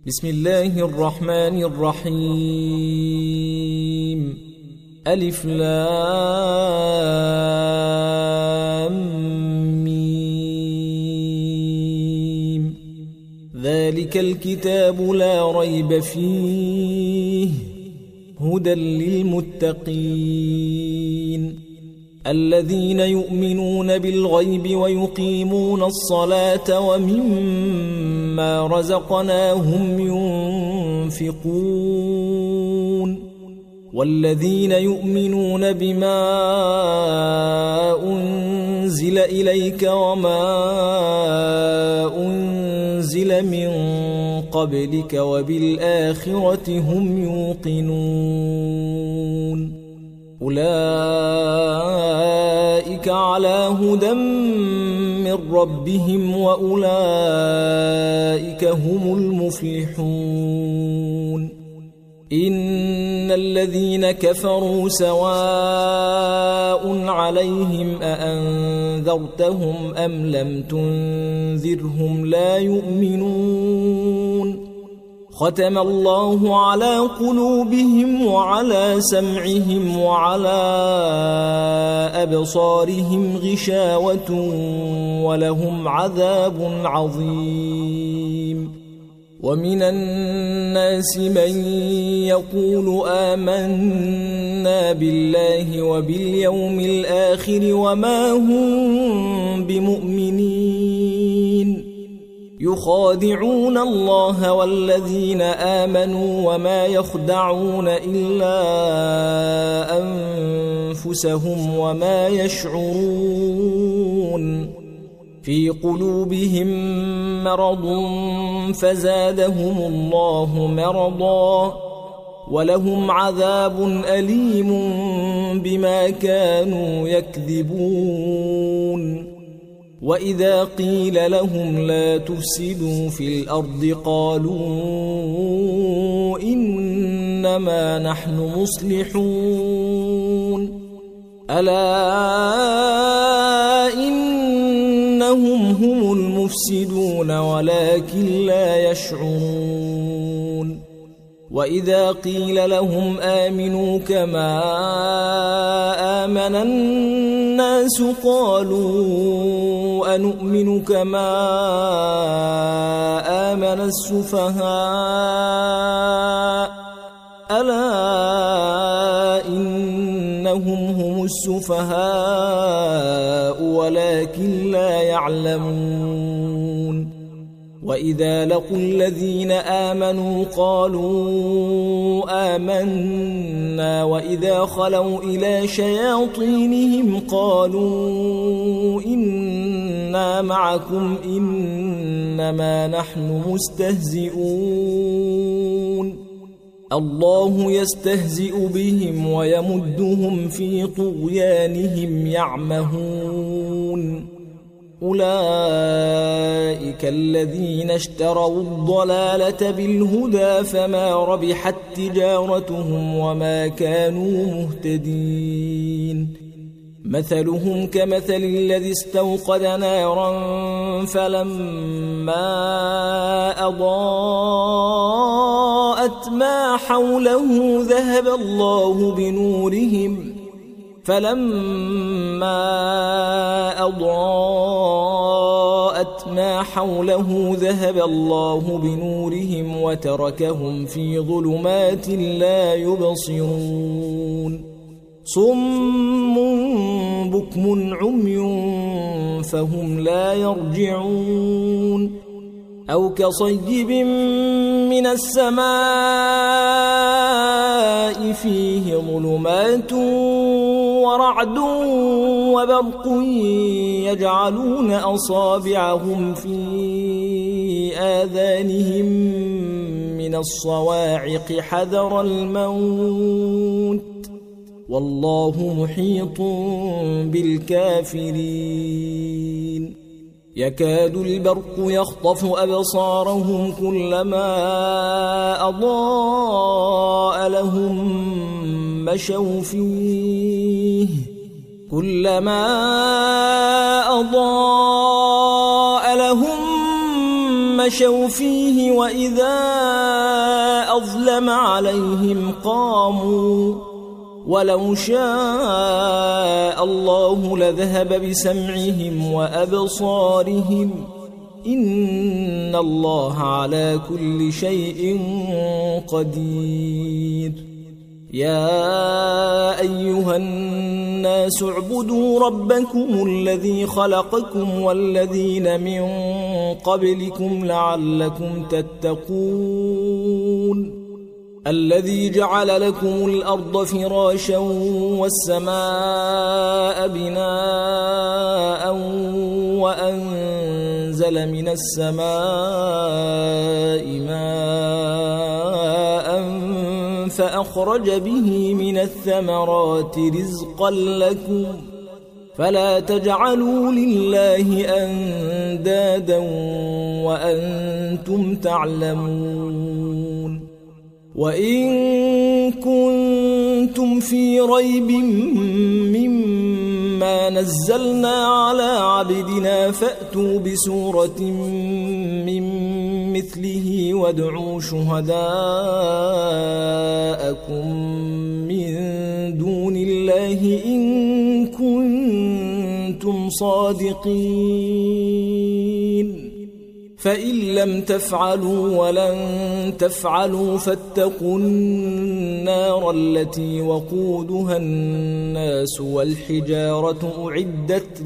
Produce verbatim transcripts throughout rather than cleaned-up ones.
بسم الله الرحمن الرحيم. ألف لام ميم. ذلك الكتاب لا ريب فيه هدى للمتقين الذين يؤمنون بالغيب ويقيمون الصلاة ومما رزقناهم ينفقون والذين يؤمنون بما أنزل إليك وما أنزل من قبلك وبالآخرة هم يوقنون أولئك على هدى من ربهم وأولئك هم المفلحون. إن الذين كفروا سواء عليهم أأنذرتهم أم لم تنذرهم لا يؤمنون. ختم الله على قلوبهم وعلى سمعهم وعلى أبصارهم غشاوة ولهم عذاب عظيم. ومن الناس من يقول آمنا بالله وباليوم الآخر وما هم بمؤمنين يخادعون الله والذين آمنوا وما يخدعون إلا أنفسهم وما يشعرون. في قلوبهم مرض فزادهم الله مرضا ولهم عذاب أليم بما كانوا يكذبون. وإذا قيل لهم لا تفسدوا في الأرض قالوا إنما نحن مصلحون. ألا إنهم هم المفسدون ولكن لا يشعرون. وإذا قيل لهم آمنوا كما آمن الناس قالوا أنؤمن كما آمن السفهاء ألا إنهم هم السفهاء ولكن لا يعلمون. وإذا لقوا الذين آمنوا قالوا آمنا وإذا خلوا إلى شياطينهم قالوا إنا معكم إنما نحن مستهزئون. الله يستهزئ بهم ويمدهم في طغيانهم يعمهون. أولئك الذين اشتروا الضلالة بالهدى فما ربحت تجارتهم وما كانوا مهتدين. مثلهم كمثل الذي استوقد نارا فلما أضاءت ما حوله ذهب الله بنورهم فلما أضاءت ما حوله ذهب الله بنورهم وتركهم في ظلمات لا يبصرون. صم بكم عمي فهم لا يرجعون. أو كصيب من السماء فيه ظلمات ورعد وبرق يجعلون أصابعهم في آذانهم من الصواعق حذر الموت والله محيط بالكافرين. يكاد البرق يخطف أبصارهم كلما أضاء لهم مشوا فيه كلما أضاء لهم مشوا فيه وإذا أظلم عليهم قاموا ولو شاء الله لذهب بسمعهم وأبصارهم إن الله على كل شيء قدير يا أيها الناس اعبدوا ربكم الذي خلقكم والذين من قبلكم لعلكم تتقون الذي جعل لكم الأرض فراشا والسماء بناء وأنزل من السماء ماء فأخرج به من الثمرات رزقا لكم فلا تجعلوا لله أندادا وأنتم تعلمون وإن كنتم في ريب مما نزلنا على عبدنا فأتوا بسورة من مثله وادعوا شهداءكم من دون الله إن كنتم صادقين فإن لم تفعلوا ولن تفعلوا فاتقوا النار التي وقودها الناس والحجارة أعدت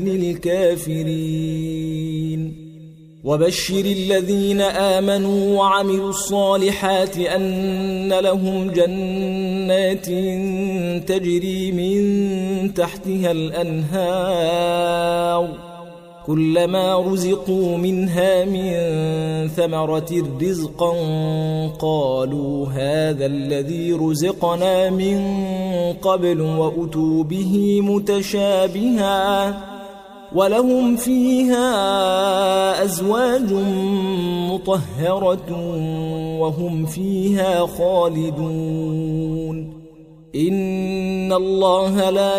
للكافرين وبشر الذين آمنوا وعملوا الصالحات أن لهم جنات تجري من تحتها الأنهار كلما رزقوا منها من ثمرة رزقا قالوا هذا الذي رزقنا من قبل وأتوا به متشابها ولهم فيها أزواج مطهرة وهم فيها خالدون إن الله لا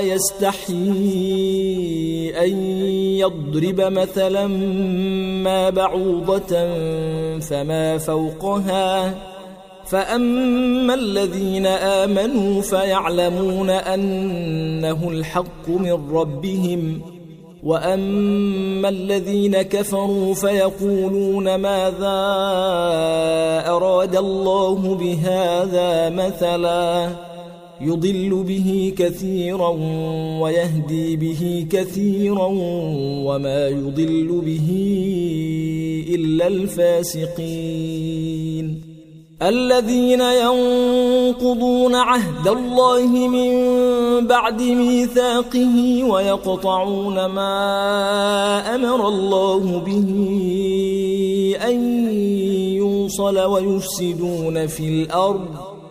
يستحيي أن يضرب مثلا ما بعوضة فما فوقها فأما الذين آمنوا فيعلمون أنه الحق من ربهم وأما الذين كفروا فيقولون ماذا أراد الله بهذا مثلا يضل به كثيرا ويهدي به كثيرا وما يضل به إلا الفاسقين الذين ينقضون عهد الله من بعد ميثاقه ويقطعون ما أمر الله به أن يوصل ويفسدون في الأرض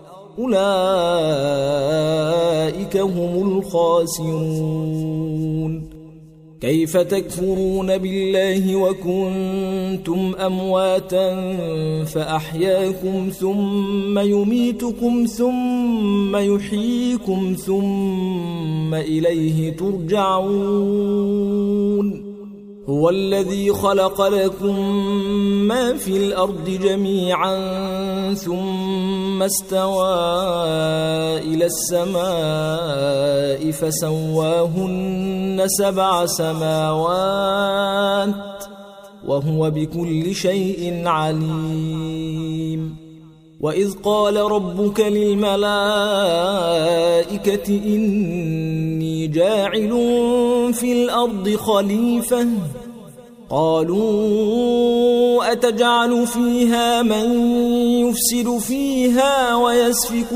أولئك هم الخاسرون كيف تكفرون بالله وكنتم أمواتا فأحياكم ثم يميتكم ثم يحييكم ثم إليه ترجعون هو الذي خلق لكم ما في الأرض جميعا ثم استوى إلى السماء فسواهن سبع سماوات وهو بكل شيء عليم وإذ قال ربك للملائكة إني جاعل في الأرض خليفة قالوا أتجعل فيها من يفسد فيها ويسفك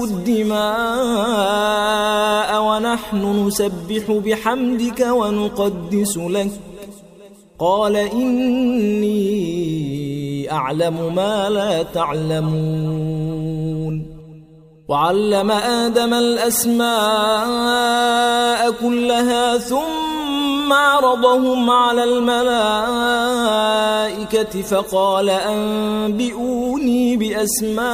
الدماء ونحن نسبح بحمدك ونقدس لك قال إني أعلم ما لا تعلمون وعلم آدم الأسماء كلها ثم عرضهم على الملائكة فقال أنبئوني بأسماء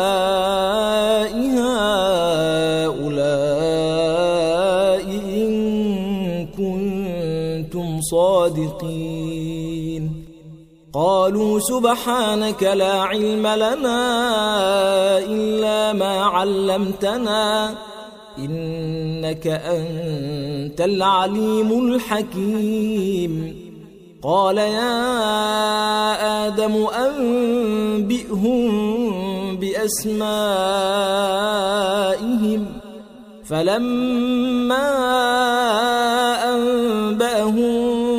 هؤلاء إن كنتم صادقين قالوا سبحانك لا علم لنا إلا ما علمتنا إنك أنت العليم الحكيم قال يا آدم أنبئهم بأسمائهم فلما أنبأهم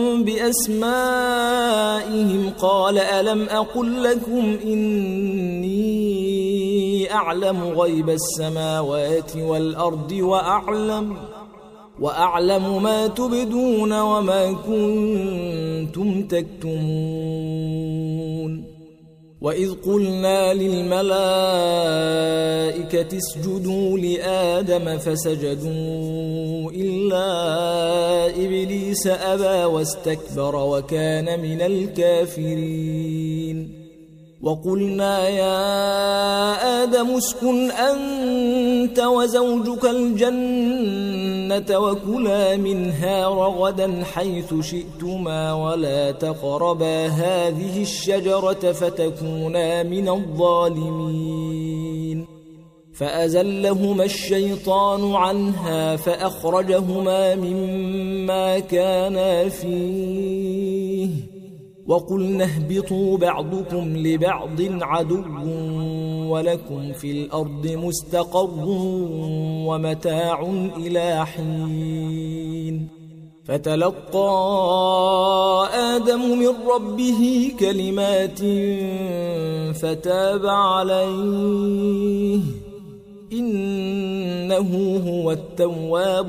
بأسمائهم قال ألم أقل لكم إني أعلم غيب السماوات والأرض وأعلم وأعلم ما تبدون وما كنتم تكتمون وإذ قلنا للملائكة اسجدوا لآدم فسجدوا إلا إبليس أبى واستكبر وكان من الكافرين وقلنا يا آدم اسكن أنت وزوجك الجنة وكلا منها رغدا حيث شئتما ولا تقربا هذه الشجرة فتكونا من الظالمين فأزلهما الشيطان عنها فأخرجهما مما كانا فيه وقلنا اهبطوا بعضكم لبعض عدو ولكم في الأرض مستقر ومتاع إلى حين فتلقى آدم من ربه كلمات فتاب عليه إنه هو التواب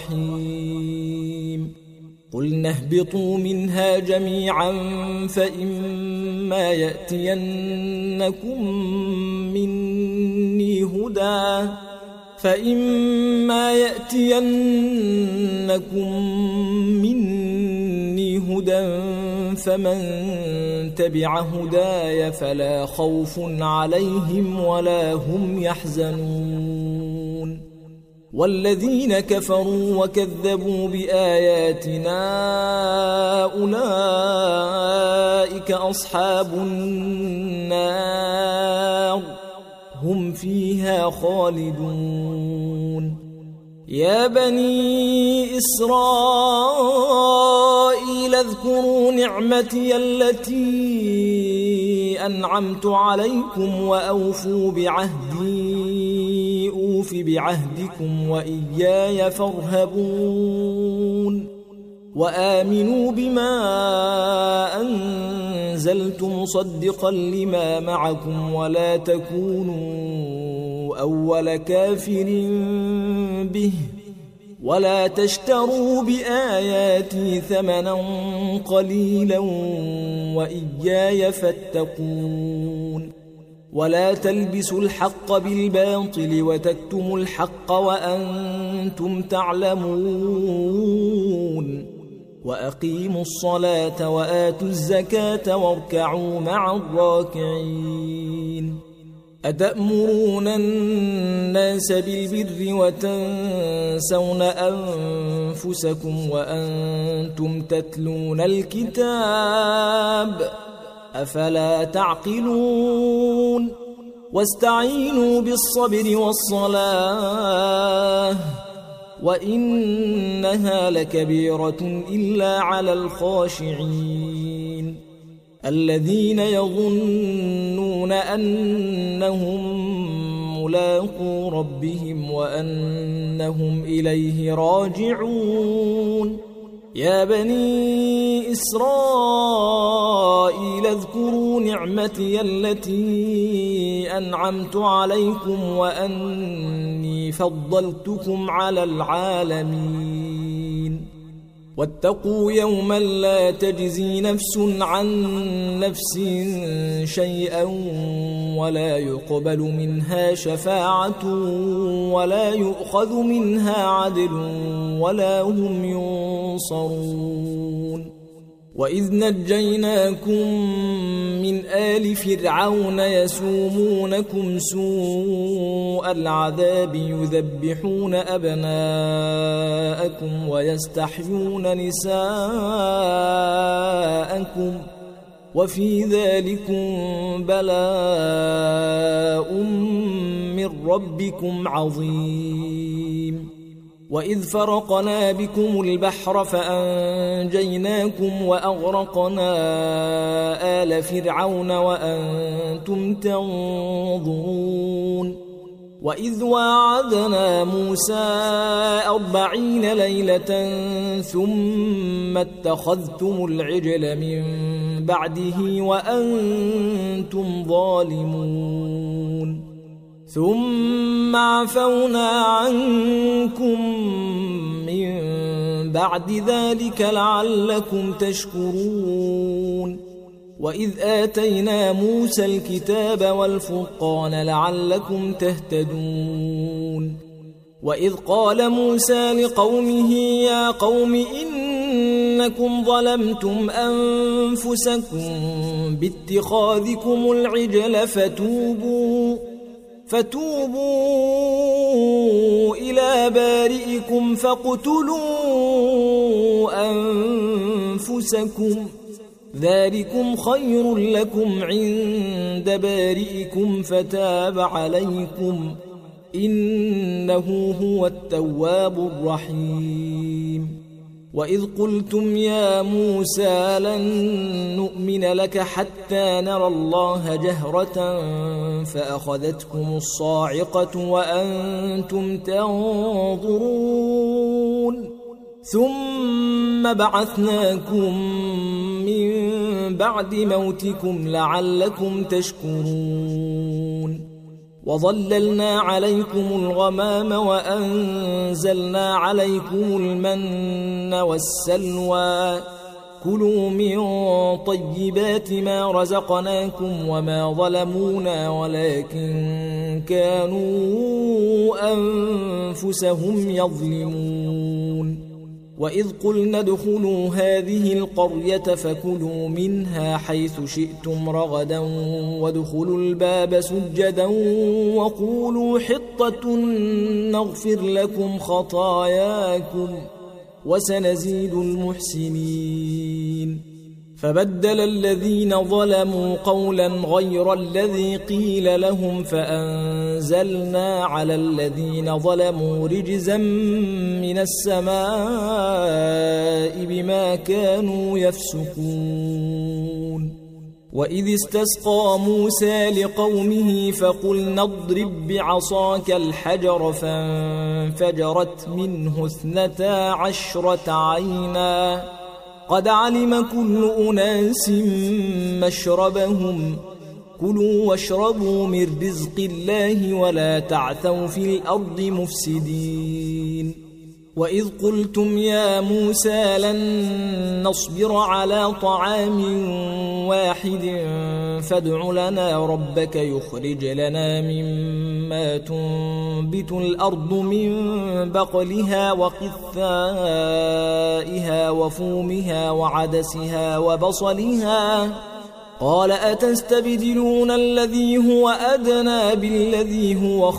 الرحيم قلنا اهبطوا منها جميعا فإما يأتينكم مني هدى فإما يأتينكم مني هدى فمن تبع هداي فلا خوف عليهم ولا هم يحزنون والذين كفروا وكذبوا بآياتنا أولئك أصحاب النار هم فيها خالدون يا بني إسرائيل اذكروا نعمتي التي أنعمت عليكم وأوفوا بعهدي أوف بعهدكم وإياي فارهبون وآمنوا بما أنزلت مصدقا لما معكم ولا تكونوا أول كافر به ولا تشتروا بآياتي ثمنا قليلا وإياي فاتقون ولا تلبسوا الحق بالباطل وتكتموا الحق وأنتم تعلمون وأقيموا الصلاة وآتوا الزكاة واركعوا مع الراكعين أتأمرون الناس بالبر وتنسون أنفسكم وأنتم تتلون الكتاب أفلا تعقلون واستعينوا بالصبر والصلاة وإنها لكبيرة إلا على الخاشعين الذين يظنون أنهم ملاقو ربهم وأنهم إليه راجعون يا بني إسرائيل اذكروا نعمتي التي أنعمت عليكم وأني فضلتكم على العالمين واتقوا يوما لا تجزي نفس عن نفس شيئا ولا يقبل منها شفاعة ولا يؤخذ منها عدل ولا هم ينصرون وإذ نجيناكم من آل فرعون يسومونكم سوء العذاب يذبحون أبناءكم ويستحيون نساءكم وفي ذلكم بلاء من ربكم عظيم. وإذ فرقنا بكم البحر فأنجيناكم وأغرقنا آل فرعون وأنتم تنظرون. وإذ واعدنا موسى أربعين ليلة ثم اتخذتم العجل من بعده وأنتم ظالمون. ثم عفونا عنكم من بعد ذلك لعلكم تشكرون. وإذ آتينا موسى الكتاب والفرقان لعلكم تهتدون. وإذ قال موسى لقومه يا قوم إنكم ظلمتم أنفسكم باتخاذكم العجل فتوبوا فتوبوا إلى بارئكم فاقتلوا أنفسكم ذلكم خير لكم عند بارئكم فتاب عليكم إنه هو التواب الرحيم. وإذ قلتم يا موسى لن نؤمن لك حتى نرى الله جهرة فأخذتكم الصاعقة وأنتم تنظرون. ثم بعثناكم من بعد موتكم لعلكم تشكرون. وظللنا عليكم الغمام وأنزلنا عليكم المن والسلوى كلوا من طيبات ما رزقناكم وما ظلمونا ولكن كانوا أنفسهم يظلمون. وإذ قلنا ادخلوا هذه القرية فكلوا منها حيث شئتم رغدا وادخلوا الباب سجدا وقولوا حطة نغفر لكم خطاياكم وسنزيد المحسنين. فبدل الذين ظلموا قولا غير الذي قيل لهم فأنزلنا على الذين ظلموا رجزا من السماء بما كانوا يفسقون. وإذ استسقى موسى لقومه فقلنا اضرب بعصاك الحجر فانفجرت منه اثنتا عشرة عينا قد علم كل أناس مشربهم كلوا واشربوا من رزق الله ولا تعثوا في الأرض مفسدين. وإذ قلتم يا موسى لن نصبر على طعام واحد فادع لنا ربك يخرج لنا مما تنبت الأرض من بقلها وقثائها وفومها وعدسها وبصلها قال أتستبدلون الذي هو أدنى بالذي هو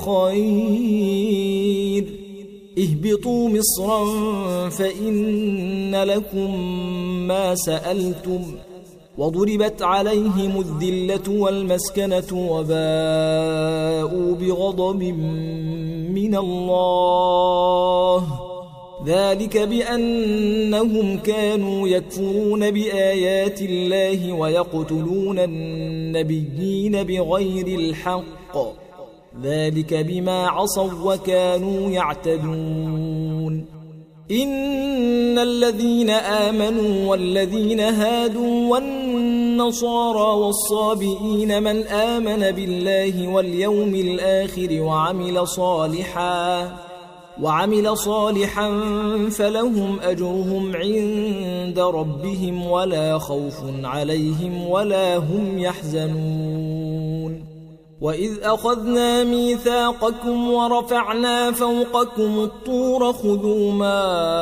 خير اهبطوا مصرا فإن لكم ما سألتم وضربت عليهم الذلة والمسكنة وباءوا بغضب من الله ذلك بأنهم كانوا يكفرون بآيات الله ويقتلون النبيين بغير الحق ذلك بما عصوا وكانوا يعتدون. إن الذين آمنوا والذين هادوا والنصارى والصابئين من آمن بالله واليوم الآخر وعمل صالحا وعمل صالحا فلهم أجرهم عند ربهم ولا خوف عليهم ولا هم يحزنون. وإذ أخذنا ميثاقكم ورفعنا فوقكم الطور خذوا ما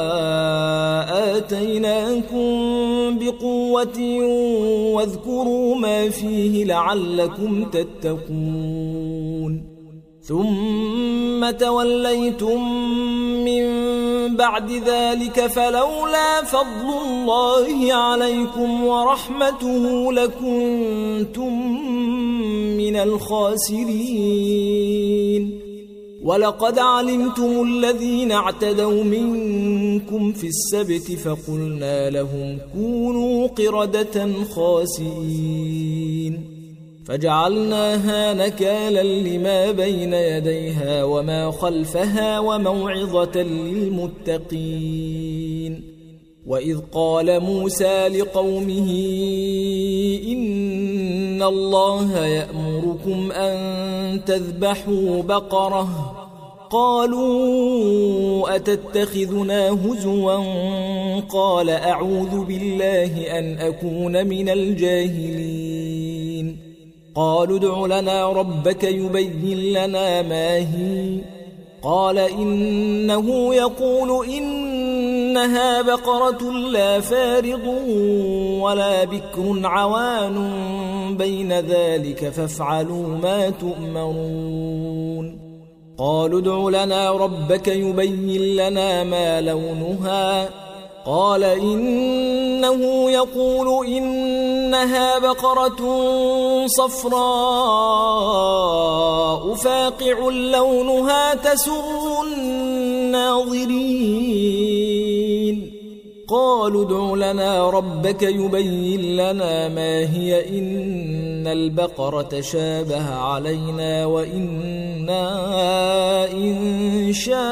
آتيناكم بقوة واذكروا ما فيه لعلكم تتقون. ثم توليتم من بعد ذلك فلولا فضل الله عليكم ورحمته لكنتم من الخاسرين. ولقد علمتم الذين اعتدوا منكم في السبت فقلنا لهم كونوا قردة خاسئين فجعلناها نكالا لما بين يديها وما خلفها وموعظة للمتقين. وإذ قال موسى لقومه إن الله يأمركم أن تذبحوا بقرة قالوا أتتخذنا هزوا قال أعوذ بالله أن أكون من الجاهلين. قالوا ادع لنا ربك يبين لنا ما هي قال إنه يقول إنها بقرة لا فارض ولا بكر عوان بين ذلك فافعلوا ما تؤمرون. قالوا ادع لنا ربك يبين لنا ما لونها قال إنه يقول إنها بقرة صفراء فاقع لونها تسر الناظرين. قالوا ادع لنا ربك يبين لنا ما هي إن البقرة شابه علينا وإنا إن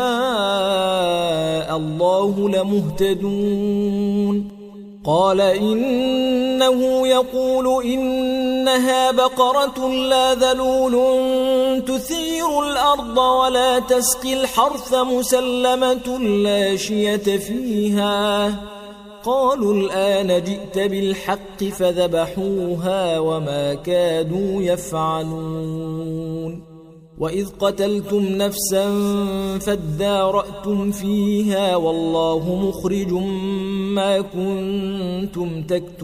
شاء الله لمهتدون. قال إنه يقول إنها بقرة لا ذلول تثير الأرض ولا تسقي الحرث مسلمة لا شية فيها. قالوا الآن جئت بالحق فذبحوها وما كادوا يفعلون. وإذ قتلتم نفسا فادارأتم فيها والله مخرج ما كنتم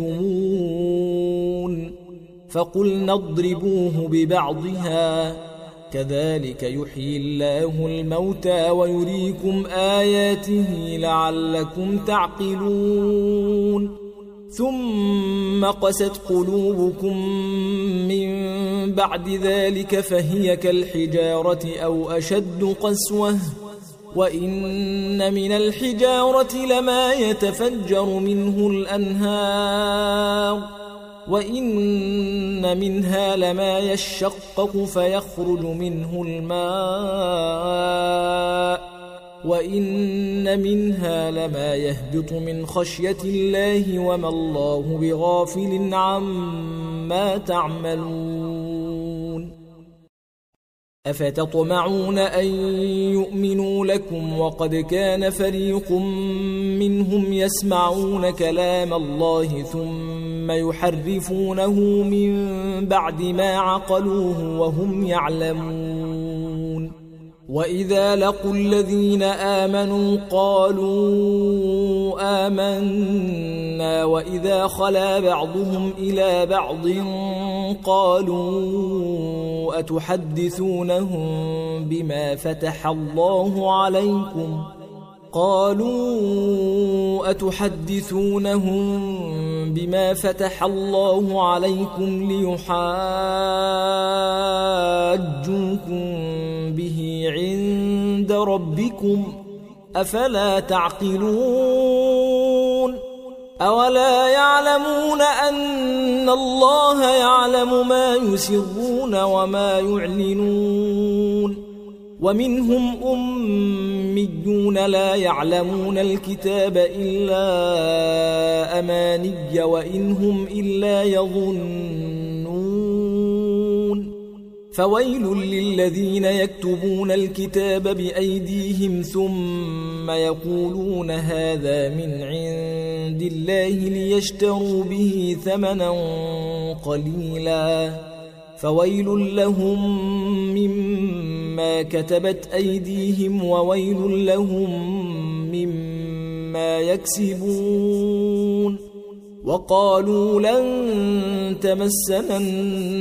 تكتمون. فقلنا اضربوه ببعضها كذلك يحيي الله الموتى ويريكم آياته لعلكم تعقلون. ثم قست قلوبكم من بعد ذلك فهي كالحجارة أو أشد قسوة وإن من الحجارة لما يتفجر منه الأنهار وإن منها لما يشقق فيخرج منه الماء وإن منها لما يهبط من خشية الله وما الله بغافل عما تعملون. أفتطمعون أن يؤمنوا لكم وقد كان فريق منهم يسمعون كلام الله ثم يحرفونه من بعد ما عقلوه وهم يعلمون. وإذا لقوا الذين آمنوا قالوا آمنا وإذا خلا بعضهم إلى بعض قالوا أتحدثونهم بما فتح الله عليكم قالوا أتحدثونهم بما فتح الله عليكم ليحاجوكم به عند ربكم أفلا تعقلون. أولا يعلمون أن الله يعلم ما يسرون وما يعلنون. ومنهم أميون لا يعلمون الكتاب إلا أماني وإنهم إلا يظنون. فويل للذين يكتبون الكتاب بأيديهم ثم يقولون هذا من عند الله ليشتروا به ثمنا قليلا فويل لهم مما كتبت أيديهم وويل لهم مما يكسبون. وقالوا لن تمسنا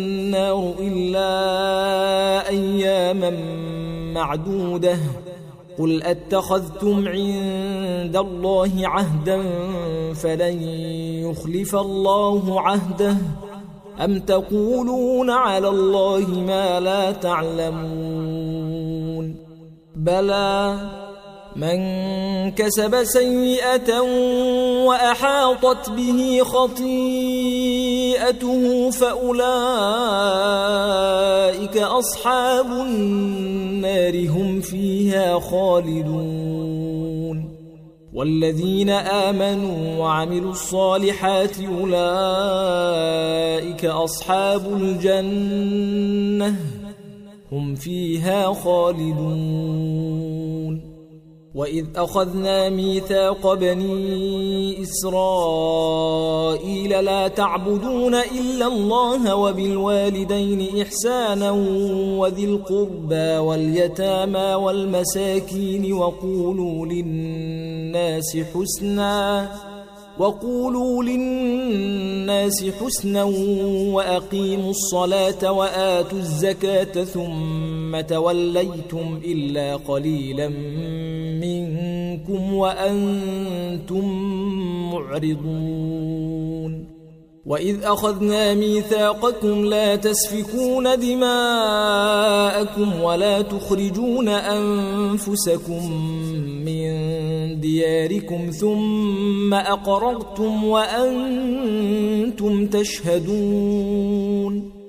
النار إلا أياما معدودة قل أتخذتم عند الله عهدا فلن يخلف الله عهده أم تقولون على الله ما لا تعلمون بلى من كسب سيئة وأحاطت به خطيئته فأولئك أصحاب النار هم فيها خالدون والذين آمنوا وعملوا الصالحات أولئك أصحاب الجنة هم فيها خالدون وإذ أخذنا ميثاق بني إسرائيل لا تعبدون إلا الله وبالوالدين إحسانا وذي القربى واليتامى والمساكين وقولوا للناس حسنا وقولوا للناس حسنا وأقيموا الصلاة وآتوا الزكاة ثم توليتم إلا قليلا منكم وأنتم معرضون وإذ أخذنا ميثاقكم لا تسفكون دماءكم ولا تخرجون أنفسكم من دياركم ثم أقررتم وأنتم تشهدون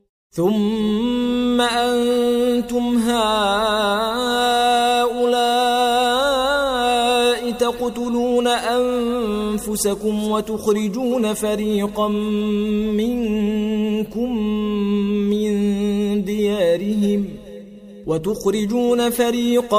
ثم أنتم هؤلاء تقتلون أنفسكم وتخرجون فريقا منكم من ديارهم وتخرجون فريقا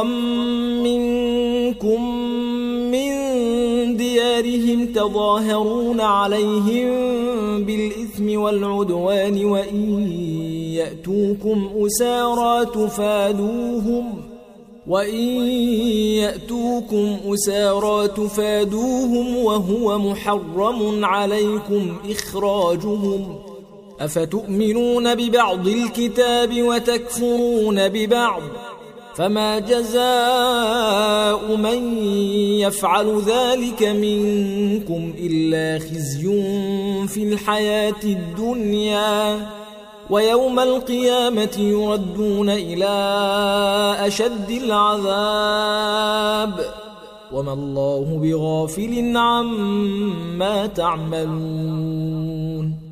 منكم من ديارهم تظاهرون عليهم بالإثم والعدوان وإن يأتوكم أسارى تفادوهم وإن يأتوكم أسارى تفادوهم وهو محرم عليكم إخراجهم أفتؤمنون ببعض الكتاب وتكفرون ببعض فما جزاء من يفعل ذلك منكم إلا خزي في الحياة الدنيا ويوم القيامة يردون إلى أشد العذاب وما الله بغافل عما تعملون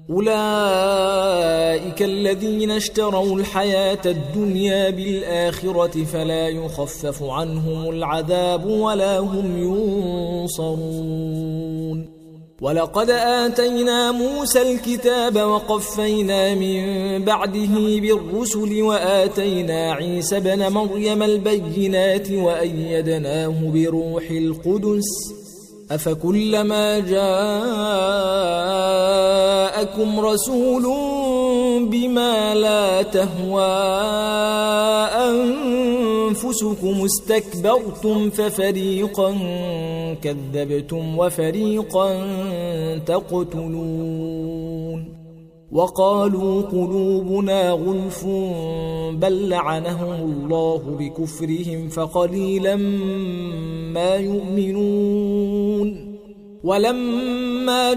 أولئك الذين اشتروا الحياة الدنيا بالآخرة فلا يخفف عنهم العذاب ولا هم ينصرون ولقد آتينا موسى الكتاب وقفينا من بعده بالرسل وآتينا عيسى بن مريم البينات وأيدناه بروح القدس أفكلما جاءكم رسول بما لا تهوى أنفسكم استكبرتم ففريقا كذبتم وفريقا تقتلون وقالوا قلوبنا غلف بل لعنهم الله بكفرهم فقليلا ما يؤمنون ولما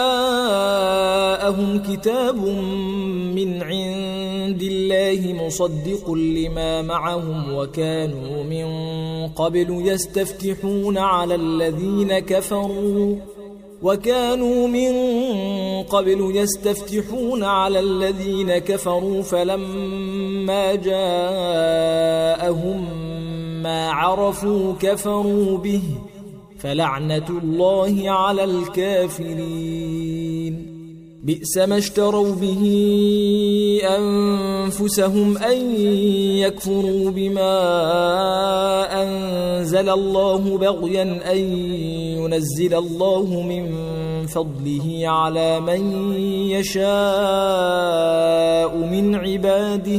جاءهم كتاب من عند الله مصدق لما معهم وكانوا من قبل يستفتحون على الذين كفروا وكانوا من قبل يستفتحون على الذين كفروا فلما جاءهم ما عرفوا كفروا به فلعنة الله على الكافرين بئس ما اشتروا به أنفسهم أن يكفروا بما أنزل الله بغيا أن ينزل الله من فضله على من يشاء من عباده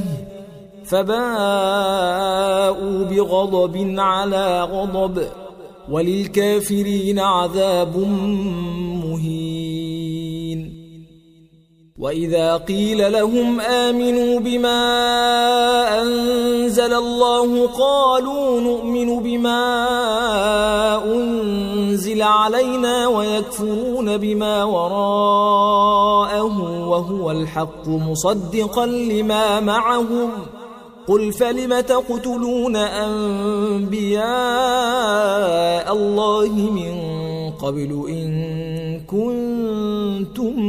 فباءوا بغضب على غضب وللكافرين عذاب مهين وإذا قيل لهم آمنوا بما أنزل أنزل الله قالوا نؤمن بما أنزل علينا ويكفرون بما وراءه وهو الحق مصدقا لما معهم قل فلم تقتلون أنبياء الله من قبل إن كنتم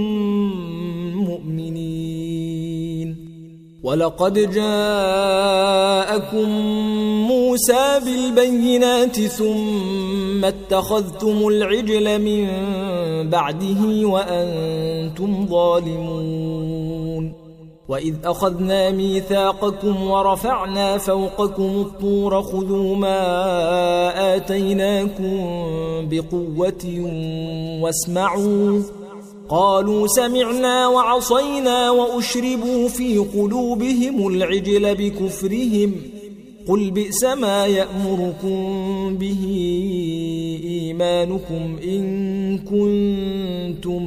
مؤمنين ولقد جاءكم موسى بالبينات ثم اتخذتم العجل من بعده وأنتم ظالمون وإذ أخذنا ميثاقكم ورفعنا فوقكم الطور خذوا ما آتيناكم بقوة واسمعوا قالوا سمعنا وعصينا وأشربوا في قلوبهم العجل بكفرهم قل بئس ما يأمركم به إيمانكم إن كنتم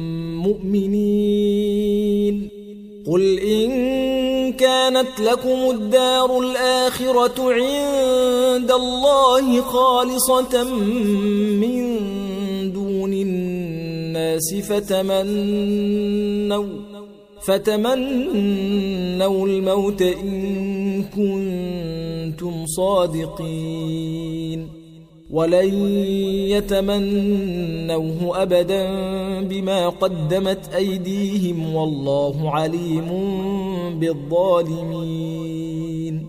مؤمنين قل إن كانت لكم الدار الآخرة عند الله خالصة من دون الناس فتمنوا فتمنوا الموت إن كنتم صادقين ولن يتمنوه أبدا بما قدمت أيديهم والله عليم بالظالمين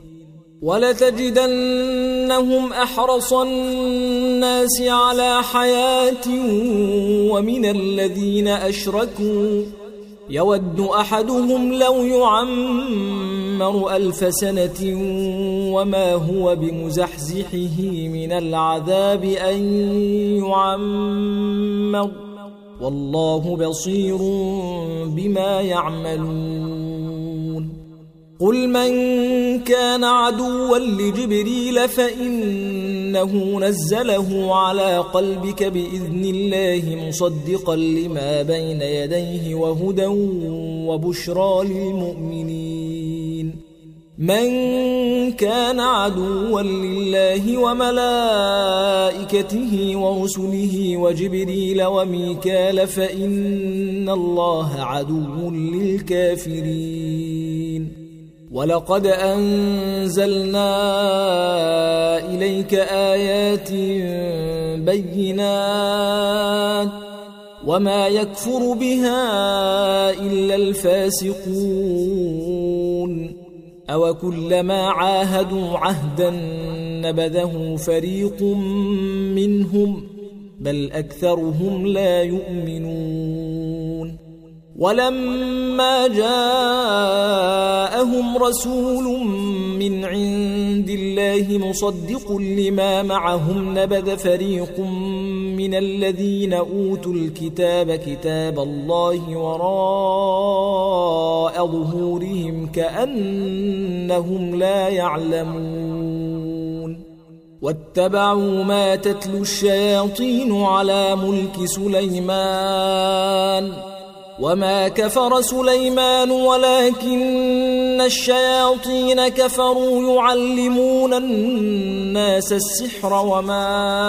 ولتجدنهم أحرص الناس على حياة ومن الذين أشركوا يود أحدهم لو يعمر ألف سنة وما هو بمزحزحه من العذاب أن يعمر والله بصير بما يعملون قل من كان عدوا لجبريل فإنه نزله على قلبك بإذن الله مصدقا لما بين يديه وهدى وبشرى للمؤمنين من كان عدوا لله وملائكته ورسله وجبريل وميكال فإن الله عدو للكافرين ولقد أنزلنا إليك آيات بينات وما يكفر بها إلا الفاسقون أو كلما عاهدوا عهدا نبذه فريق منهم بل أكثرهم لا يؤمنون ولما جاءهم رسول من عند الله مصدق لما معهم نبذ فريق من الذين أوتوا الكتاب كتاب الله وراء ظهورهم كأنهم لا يعلمون واتبعوا ما تتلو الشياطين على ملك سليمان وما كفر سليمان ولكن الشياطين كفروا يعلمون الناس السحر وما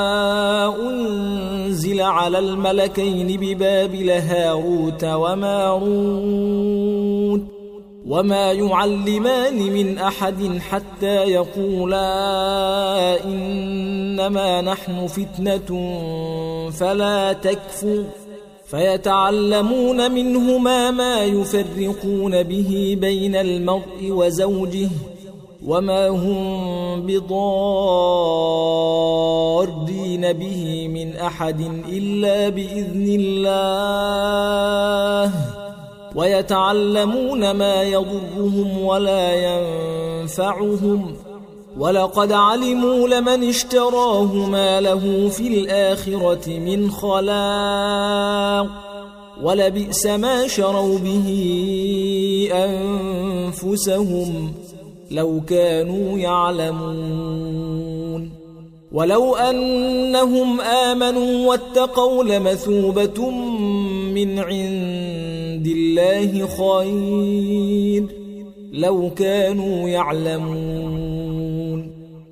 أنزل على الملكين ببابل هاروت وماروت وما يعلمان من أحد حتى يقولا إنما نحن فتنة فلا تكفر فيتعلمون منهما ما يفرقون به بين المرء وزوجه وما هم بضارين به من أحد إلا بإذن الله ويتعلمون ما يضرهم ولا ينفعهم ولقد علموا لمن اشتراه ما له في الآخرة من خلاق ولبئس ما شروا به أنفسهم لو كانوا يعلمون ولو أنهم آمنوا واتقوا لمثوبة من عند الله خير لو كانوا يعلمون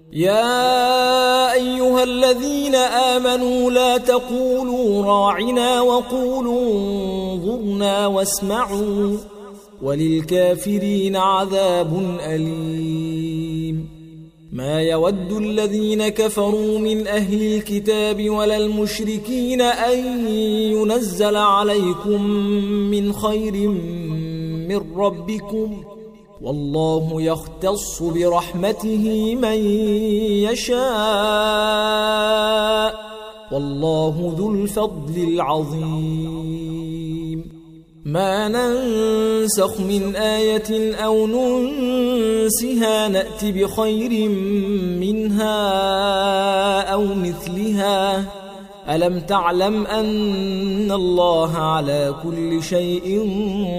يا أيها الذين آمنوا لا تقولوا راعنا وقولوا انظرنا واسمعوا وللكافرين عذاب أليم. ما يود الذين كفروا من أهل الكتاب ولا المشركين أن ينزل عليكم من خير من ربكم والله يختص برحمته من يشاء والله ذو الفضل العظيم. ما ننسخ من آية أو ننسها نأت بخير منها أو مثلها ألم تعلم أن الله على كل شيء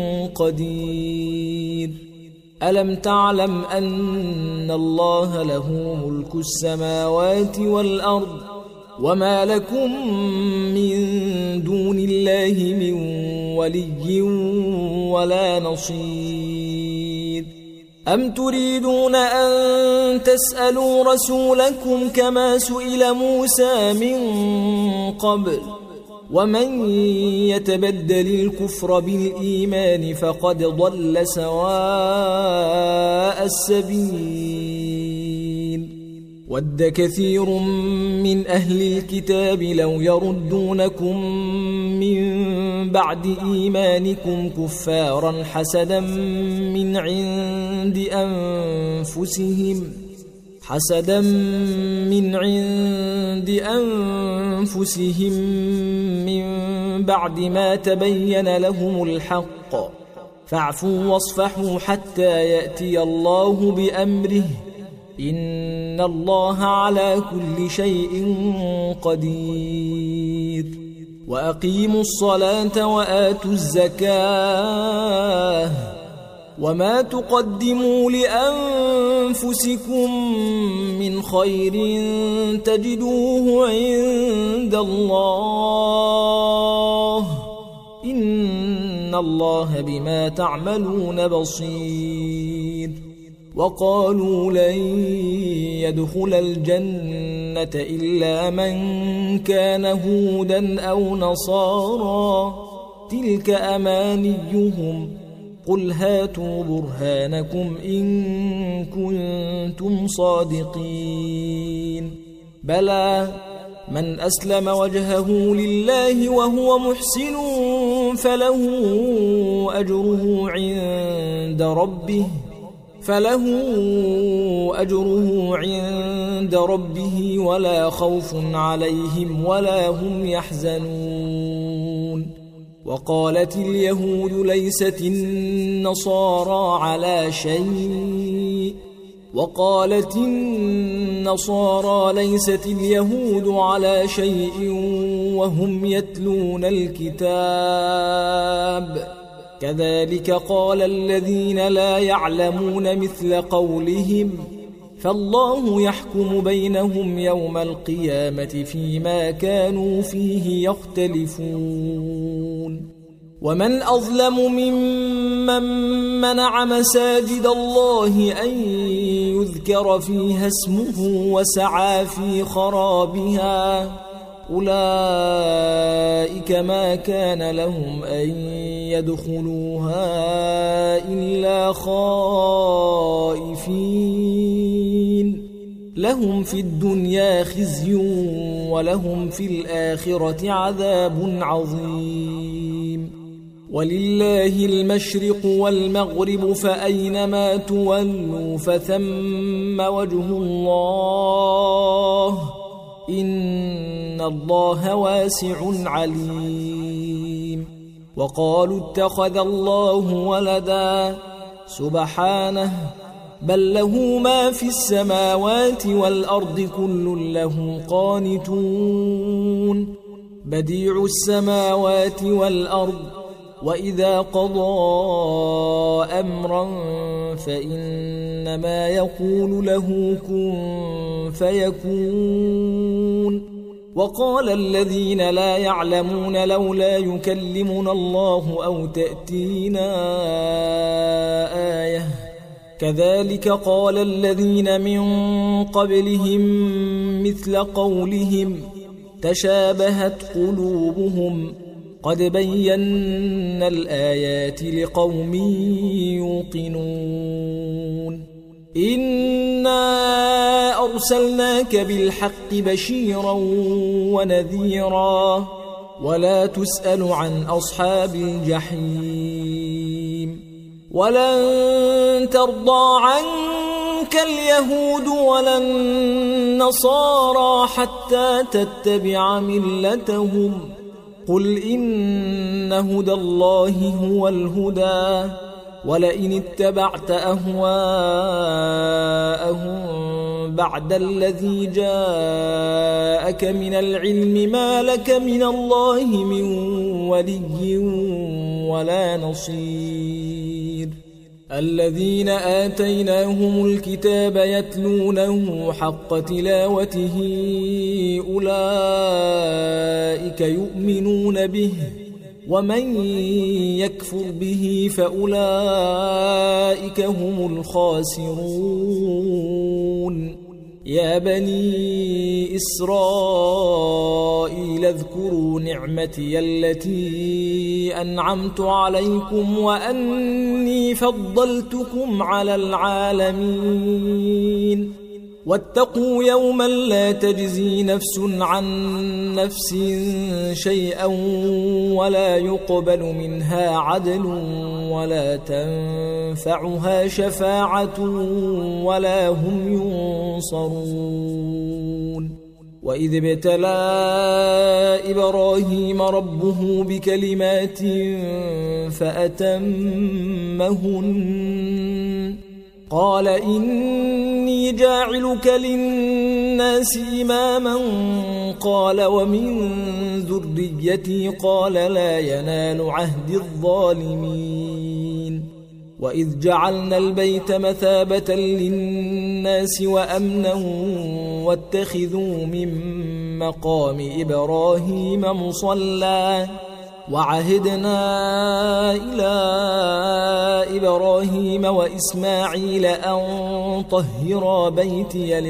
قدير ألم تعلم أن الله له ملك السماوات والأرض وما لكم من دون الله من ولي ولا نصير. أم تريدون أن تسألوا رسولكم كما سئل موسى من قبل ومن يتبدل الكفر بالإيمان فقد ضل سواء السبيل. ود كثير من أهل الكتاب لو يردونكم من بعد إيمانكم كفارا حسدا من عند أنفسهم حسدا من عند أنفسهم من بعد ما تبين لهم الحق فاعفوا واصفحوا حتى يأتي الله بأمره إن الله على كل شيء قدير. وأقيموا الصلاة وآتوا الزكاة وما تقدموا لأنفسكم من خير تجدوه عند الله إن الله بما تعملون بصير. وقالوا لن يدخل الجنة إلا من كان هودا أو نصارى تلك أمانيهم قل هاتوا برهانكم إن كنتم صادقين. بلى من أسلم وجهه لله وهو محسن فله أجره عند ربه فله أجره عند ربه ولا خوف عليهم ولا هم يحزنون. وقالت اليهود ليست النصارى على شيء وقالت النصارى ليست اليهود على شيء وهم يتلون الكتاب كذلك قال الذين لا يعلمون مثل قولهم فالله يحكم بينهم يوم القيامة فيما كانوا فيه يختلفون. ومن أظلم ممن منع مساجد الله أن يذكر فيها اسمه وسعى في خرابها أولئك ما كان لهم أن يدخلوها إلا خائفين لهم في الدنيا خزي ولهم في الآخرة عذاب عظيم. ولله المشرق والمغرب فأينما تولوا فثم وجه الله إن الله واسع عليم. وقالوا اتخذ الله ولدا سبحانه بل له ما في السماوات والأرض كل له قانتون بديع السماوات والأرض وإذا قضى أمرا فإنما يقول له كن فيكون. وقال الذين لا يعلمون لولا يكلمنا الله أو تأتينا آية كذلك قال الذين من قبلهم مثل قولهم تشابهت قلوبهم قد بينا الآيات لقوم يوقنون إنا أرسلناك بالحق بشيرا ونذيرا ولا تسأل عن أصحاب الجحيم ولن ترضى عنك اليهود ولا النصارى حتى تتبع ملتهم قل إن هدى الله هو الهدى ولئن اتبعت أهواءهم بعد الذي جاءك من العلم ما لك من الله من ولي ولا نصير الذين آتيناهم الكتاب يتلونه حق تلاوته أولئك يؤمنون به ومن يكفر به فأولئك هم الخاسرون يا بني إسرائيل اذكروا نعمتي التي أنعمت عليكم وأني فضلتكم على العالمين واتقوا يوما لا تجزي نفس عن نفس شيئا ولا يقبل منها عدل ولا تنفعها شفاعة ولا هم ينصرون وإذ ابتلى إبراهيم ربه بكلمات فأتمهن قال إني جاعلك للناس إماما قال ومن ذريتي قال لا ينال عهد الظالمين وإذ جعلنا البيت مثابة للناس وأمنا واتخذوا من مقام إبراهيم مصلى وعهدنا إلى إبراهيم وإسماعيل أن طهرا بيتي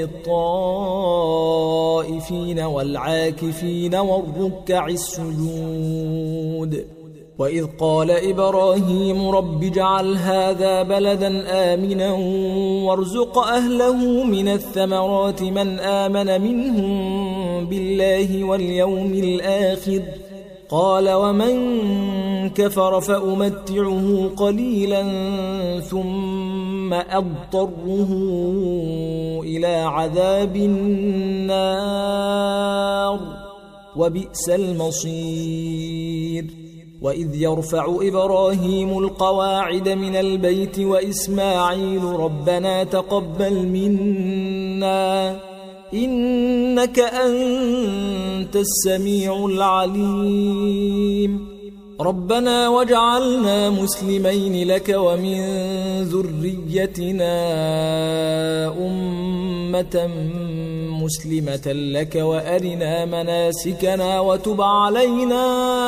للطائفين والعاكفين والركع السجود وإذ قال إبراهيم رب اجعل هذا بلدا آمنا وارزق أهله من الثمرات من آمن منهم بالله واليوم الآخر قال ومن كفر فأمتعه قليلا ثم أضطره إلى عذاب النار وبئس المصير وإذ يرفع إبراهيم القواعد من البيت وإسماعيل ربنا تقبل منا إنك أنت السميع العليم ربنا واجعلنا مسلمين لك ومن ذريتنا أمة مسلمة لك وأرنا مناسكنا وتب علينا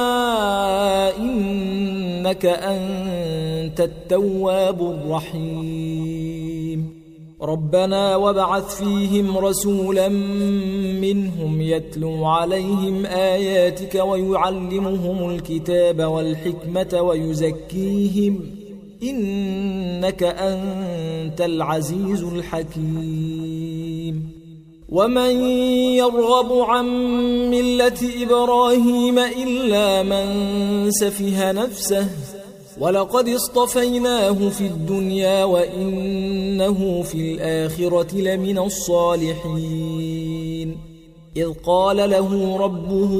إنك أنت التواب الرحيم ربنا وابعث فيهم رسولا منهم يتلو عليهم آياتك ويعلمهم الكتاب والحكمة ويزكيهم إنك أنت العزيز الحكيم ومن يرغب عن ملة إبراهيم إلا من سفه نفسه ولقد اصطفيناه في الدنيا وإنه في الآخرة لمن الصالحين إذ قال له ربه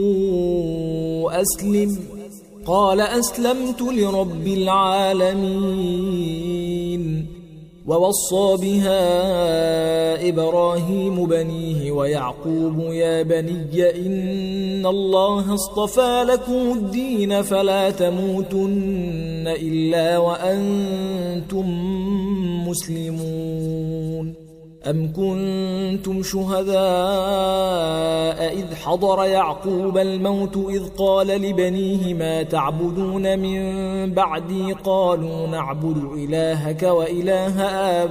أسلم قال أسلمت لرب العالمين ووصى بها إبراهيم بنيه ويعقوب يا بني إن الله اصطفى لكم الدين فلا تموتن إلا وأنتم مسلمون أم كنتم شهداء إذ حضر يعقوب الموت إذ قال لبنيه ما تعبدون من بعدي قالوا نعبد إلهك وإله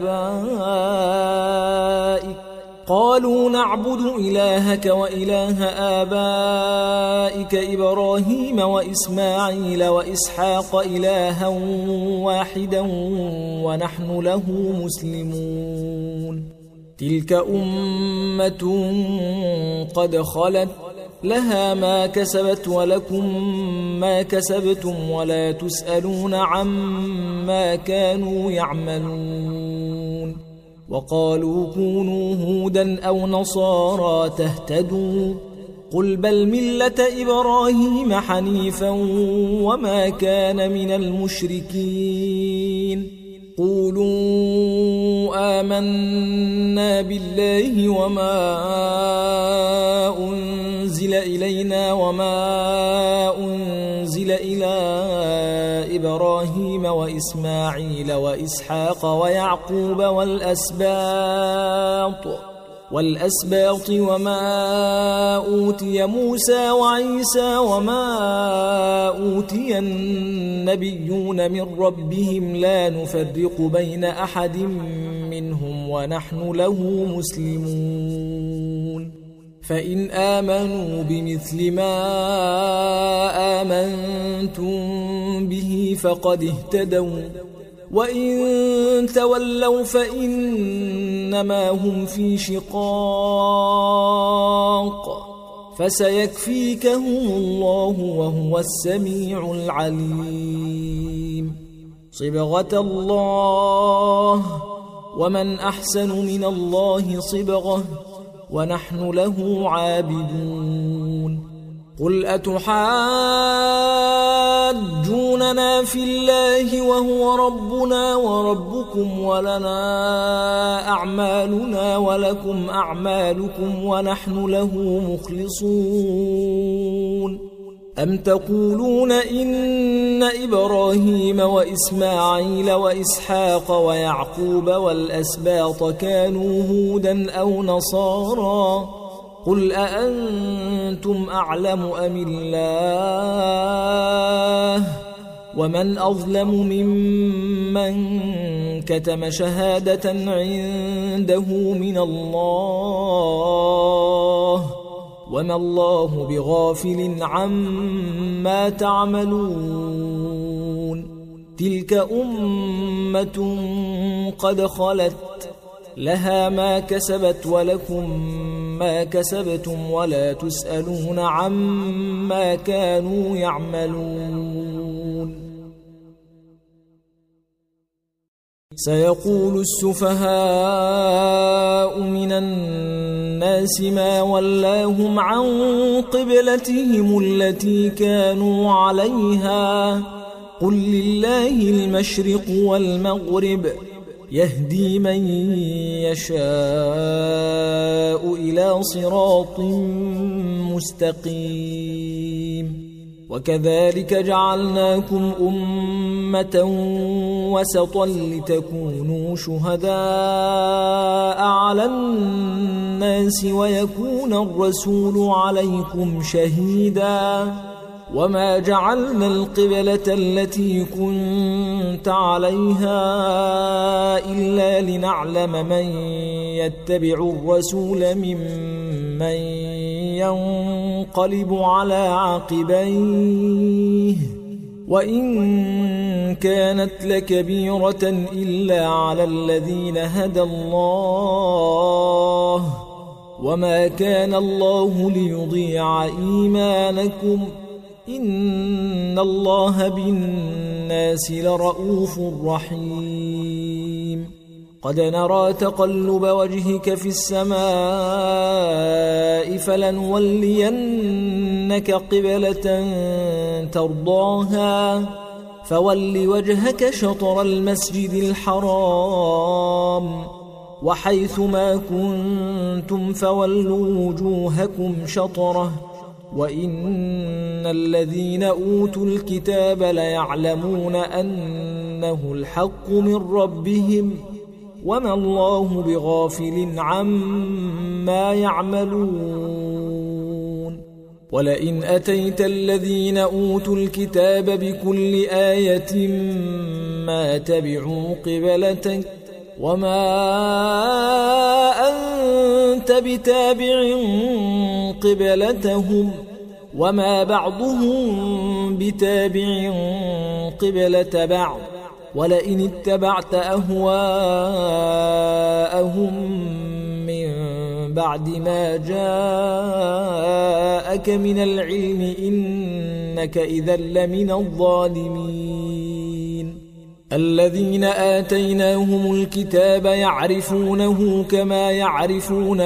آبائك قالوا نعبد إلهك وإله آبائك إبراهيم وإسماعيل وإسحاق إلها واحدا ونحن له مسلمون تلك أمة قد خلت لها ما كسبت ولكم ما كسبتم ولا تسألون عما كانوا يعملون وقالوا كونوا هودا أو نصارى تهتدوا قل بل ملة إبراهيم حنيفا وما كان من المشركين قولوا آمنا بالله وما أنزل إلينا وما أنزل إلى إبراهيم وإسماعيل وإسحاق ويعقوب والأسباط والأسباط وما أوتي موسى وعيسى وما أوتي النبيون من ربهم لا نفرق بين أحد منهم ونحن له مسلمون فإن آمنوا بمثل ما آمنتم به فقد اهتدوا وإن تولوا فإنما هم في شقاق فسيكفيكهم الله وهو السميع العليم صبغة الله ومن أحسن من الله صبغة ونحن له عابدون قل أتحاجوننا في الله وهو ربنا وربكم ولنا أعمالنا ولكم أعمالكم ونحن له مخلصون أم تقولون إن إبراهيم وإسماعيل وإسحاق ويعقوب والأسباط كانوا هودا أو نصارى قل أأنتم أعلم أم الله ومن أظلم ممن كتم شهادة عنده من الله وما الله بغافل عما تعملون تلك أمة قد خلت لها ما كسبت ولكم ما كسبتم ولا تسألون عما كانوا يعملون سيقول السفهاء من الناس ما ولاهم عن قبلتهم التي كانوا عليها قل لله المشرق والمغرب يهدي من يشاء إلى صراط مستقيم وكذلك جعلناكم أمة وسطا لتكونوا شهداء على الناس ويكون الرسول عليكم شهيدا وما جعلنا القبلة التي كنت عليها إلا لنعلم من يتبع الرسول ممن ينقلب على عقبيه وإن كانت لكبيرة إلا على الذين هدى الله وما كان الله ليضيع إيمانكم إن الله بالناس لرؤوف رحيم قد نرى تقلب وجهك في السماء فلنولينك قبلة ترضاها فول وجهك شطر المسجد الحرام وحيث ما كنتم فولوا وجوهكم شطره وإن الذين أوتوا الكتاب ليعلمون أنه الحق من ربهم وما الله بغافل عما يعملون ولئن أتيت الذين أوتوا الكتاب بكل آية ما تبعوا قبلتك وما أنت بتابع قبلتهم وما بعضهم بتابع قبلة بعض ولئن اتبعت أهواءهم من بعد ما جاءك من العلم إنك إذا لمن الظالمين الذين آتيناهم الكتاب يعرفونه كما يعرفون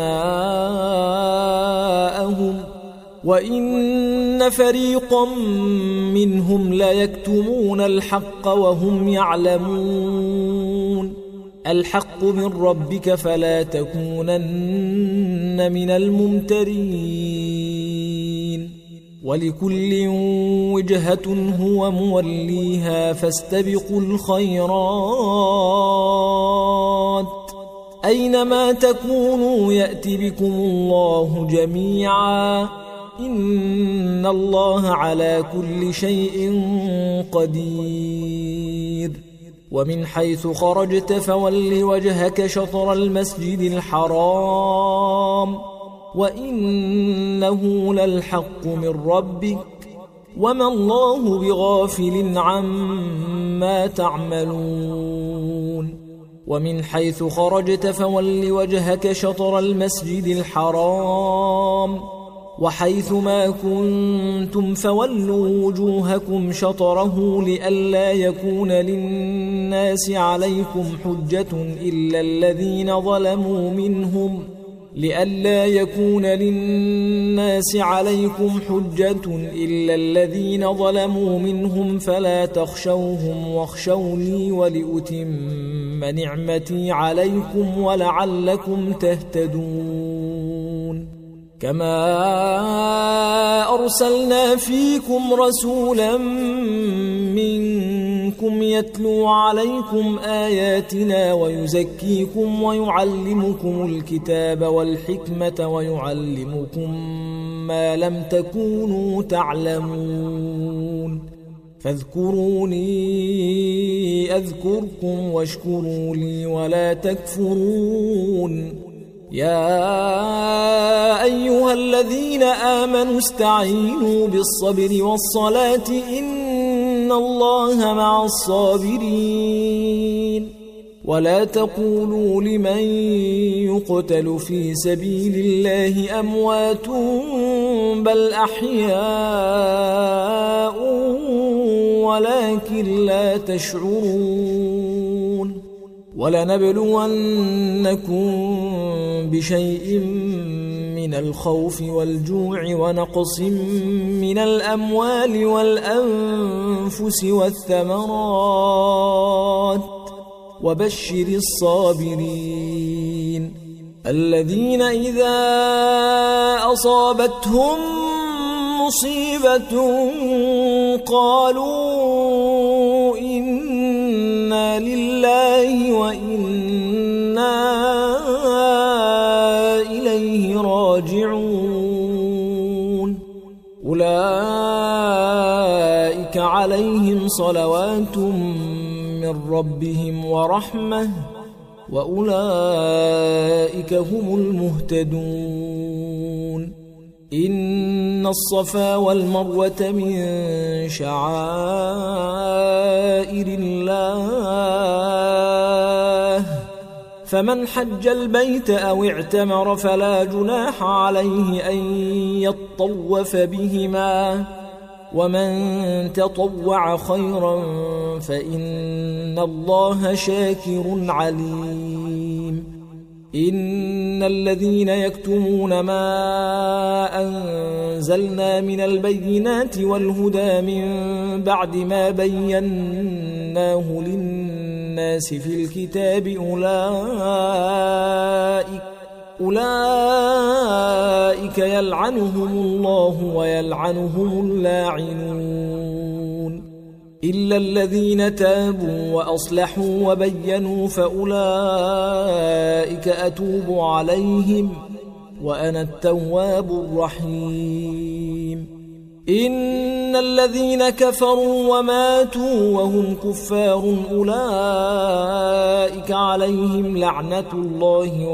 أبناءهم وإن فريقا منهم ليكتمون الحق وهم يعلمون الحق من ربك فلا تكونن من الممترين ولكل وجهة هو موليها فاستبقوا الخيرات أينما تكونوا يأت بكم الله جميعا إن الله على كل شيء قدير ومن حيث خرجت فول وجهك شطر المسجد الحرام وإنه للحق من ربك وما الله بغافل عما تعملون ومن حيث خرجت فول وجهك شطر المسجد الحرام وحيث ما كنتم فولوا وجوهكم شطره لئلا يكون للناس عليكم حجة إلا الذين ظلموا منهم لئلا يكون للناس عليكم حجة إلا الذين ظلموا منهم فلا تخشوهم واخشوني ولأتم نعمتي عليكم ولعلكم تهتدون كما أرسلنا فيكم رسولا منكم يتلو عليكم آياتنا ويزكيكم ويعلمكم الكتاب والحكمة ويعلمكم ما لم تكونوا تعلمون فاذكروني أذكركم واشكروا لي ولا تكفرون يا أيها الذين آمنوا استعينوا بالصبر والصلاة إن الله مع الصابرين ولا تقولوا لمن يقتل في سبيل الله أموات بل أحياء ولكن لا تشعرون ولنبلونكم بشيء من الخوف والجوع ونقص من الأموال والأنفس والثمرات وبشر الصابرين الذين إذا أصابتهم مصيبة قالوا إنا لله وإنا إليه راجعون أولئك عليهم صلوات من ربهم ورحمة وأولئك هم المهتدون إن الصفا والمروة من شعائر الله فمن حج البيت أو اعتمر فلا جناح عليه أن يطوف بهما ومن تطوع خيرا فإن الله شاكر عليم إن الذين يكتمون ما أنزلنا من البينات والهدى من بعد ما بيناه للناس في الكتاب أولئك أولئك يلعنهم الله ويلعنهم اللاعنون إلا الذين تابوا وأصلحوا وبينوا فأولئك أتوب عليهم وأنا التواب الرحيم. إن الذين كفروا وماتوا وهم كفار أولئك عليهم لعنة الله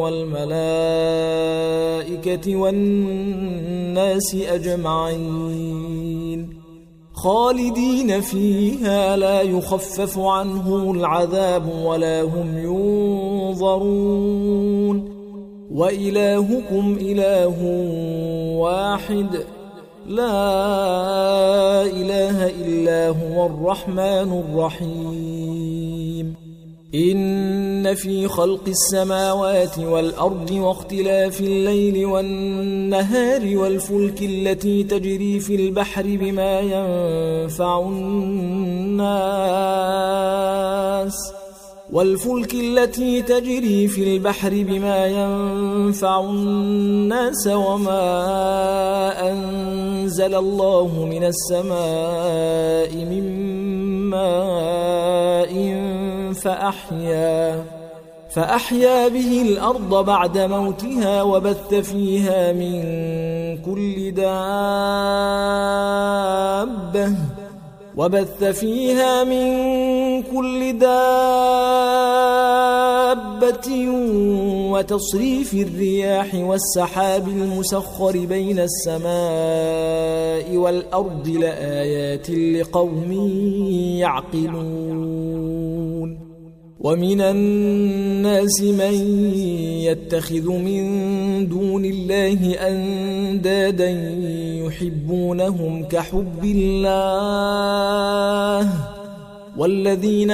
والملائكة والناس أجمعين خالدين فيها لا يخفف عنهم العذاب ولا هم ينظرون. وإلهكم إله واحد لا إله إلا هو الرحمن الرحيم. إن في خلق السماوات والأرض واختلاف الليل والنهار والفلك التي تجري في البحر بما ينفع الناس والفلك التي تجري في البحر بما ينفع الناس وما أنزل الله من السماء من ماء فأحيا فأحيا به الأرض بعد موتها وبث فيها من كل دابة وبث فيها من كل دابة وتصريف الرياح والسحاب المسخر بين السماء والأرض لآيات لقوم يعقلون. ومن الناس من يتخذ من دون الله أندادا يحبونهم كحب الله والذين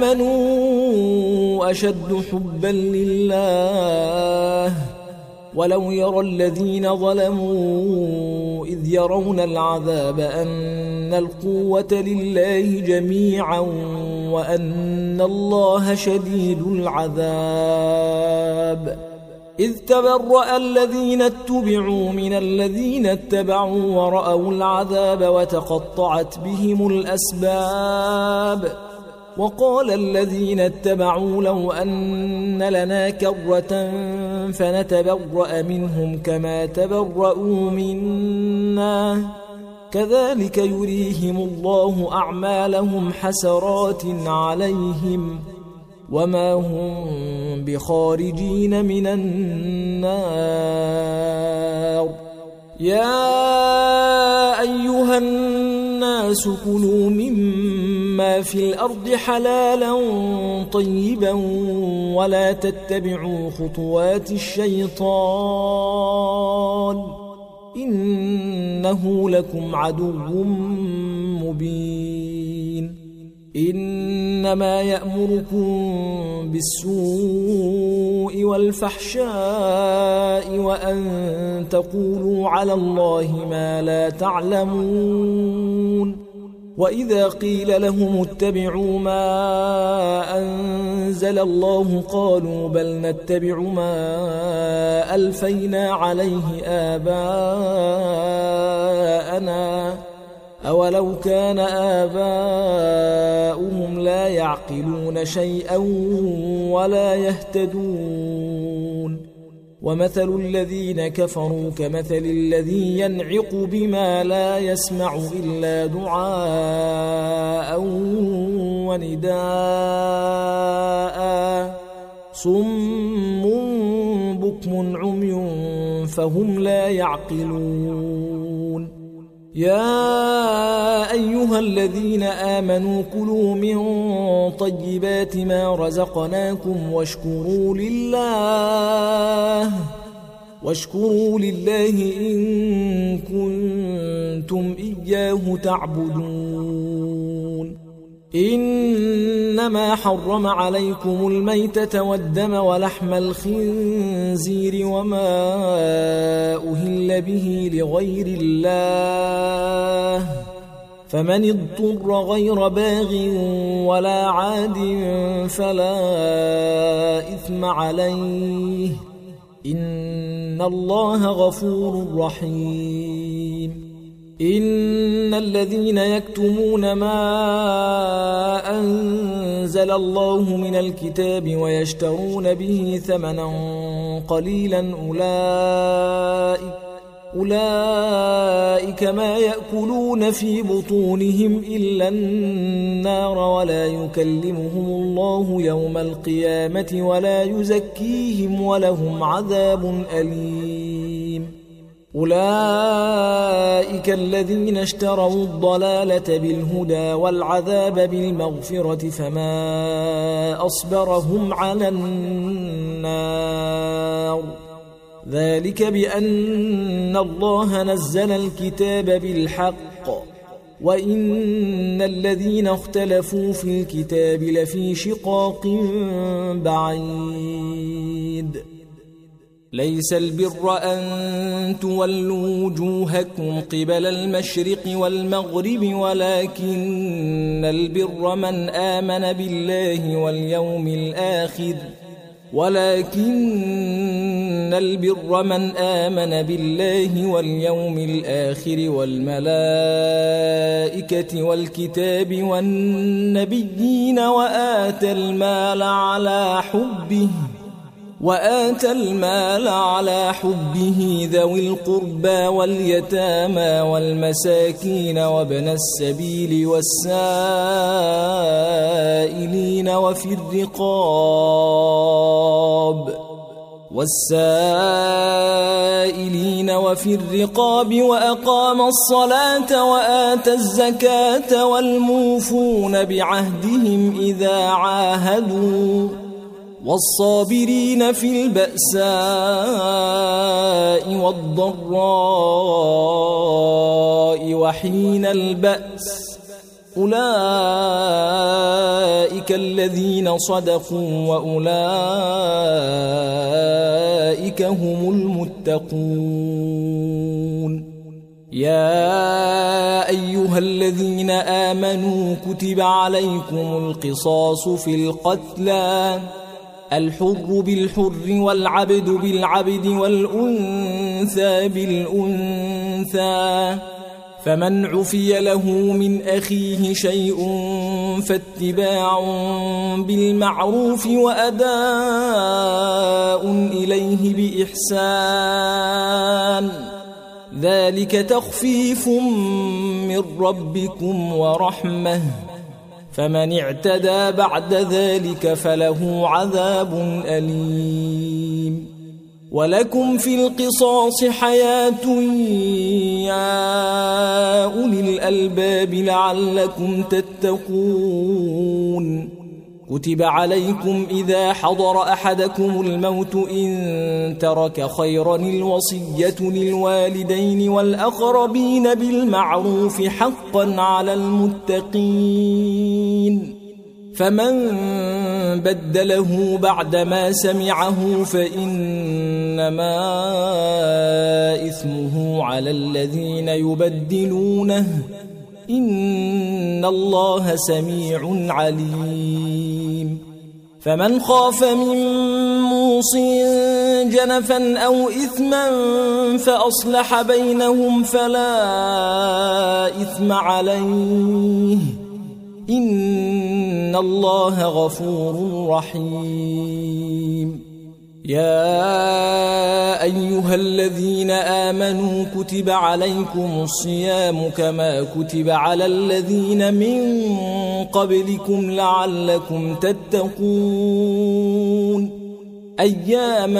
آمنوا أشد حبا لله ولو يرى الذين ظلموا إذ يرون العذاب أن القوة لله جميعا وأن الله شديد العذاب. إذ تبرأ الذين اتبعوا من الذين اتبعوا ورأوا العذاب وتقطعت بهم الأسباب. وقال الذين اتبعوا لو أن لنا كرة فنتبرأ منهم كما تبرأوا منا كذلك يريهم الله أعمالهم حسرات عليهم وما هم بخارجين من النار. يا أيها الناس كلوا مما في الأرض حلالا طيبا ولا تتبعوا خطوات الشيطان إنه لكم عدو مبين. إنما يأمركم بالسوء والفحشاء وأن تقولوا على الله ما لا تعلمون. وإذا قيل لهم اتبعوا ما أنزل الله قالوا بل نتبع ما ألفينا عليه آباءنا أولو كان آباؤهم لا يعقلون شيئا ولا يهتدون. ومثل الذين كفروا كمثل الذي ينعق بما لا يسمع إلا دعاء ونداء صم بكم عمي فهم لا يعقلون. يا أيها الذين آمنوا كلوا من طيبات ما رزقناكم واشكروا لله واشكروا لله إن كنتم إياه تعبدون. إنما حرم عليكم الميتة والدم ولحم الخنزير وما أهل به لغير الله فمن اضطر غير باغ ولا عاد فلا إثم عليه إن الله غفور رحيم. إن الذين يكتمون ما أنزل الله من الكتاب ويشترون به ثمنا قليلا أولئك أولئك ما يأكلون في بطونهم إلا النار ولا يكلمهم الله يوم القيامة ولا يزكيهم ولهم عذاب أليم أولئك الذين اشتروا الضلالة بالهدى والعذاب بالمغفرة فما أصبرهم على النار ذلك بأن الله نزل الكتاب بالحق وإن الذين اختلفوا في الكتاب لفي شقاق بعيد ليس البر أن تولوا وجوهكم قبل المشرق والمغرب ولكن البر من آمن بالله واليوم الآخر ولكن البر من آمن بالله واليوم الآخر والملائكة والكتاب والنبيين وآتى المال على حبه وآتى المال على حبه ذوي القربى واليتامى والمساكين وابن السبيل والسائلين وفي الرقاب والسائلين وفي الرقاب وأقام الصلاة وآتى الزكاة والموفون بعهدهم إذا عاهدوا والصابرين في البأساء والضراء وحين البأس أولئك الذين صدقوا وأولئك هم المتقون يا أيها الذين آمنوا كتب عليكم القصاص في القتلى الحر بالحر والعبد بالعبد والأنثى بالأنثى فمن عفي له من أخيه شيء فاتباع بالمعروف وأداء إليه بإحسان ذلك تخفيف من ربكم ورحمة فمن اعتدى بعد ذلك فله عذاب أليم ولكم في القصاص حياة يا أولي الألباب لعلكم تتقون كتب عليكم إذا حضر أحدكم الموت إن ترك خيرا الوصية للوالدين والأقربين بالمعروف حقا على المتقين فمن بدله بعدما سمعه فإنما إثمه على الذين يبدلونه إن الله سميع عليم فمن خاف من موص جنفا أو إثما فأصلح بينهم فلا إثم عليه إن الله غفور رحيم يا أيها الذين آمنوا كتب عليكم الصيام كما كتب على الذين من قبلكم لعلكم تتقون أياما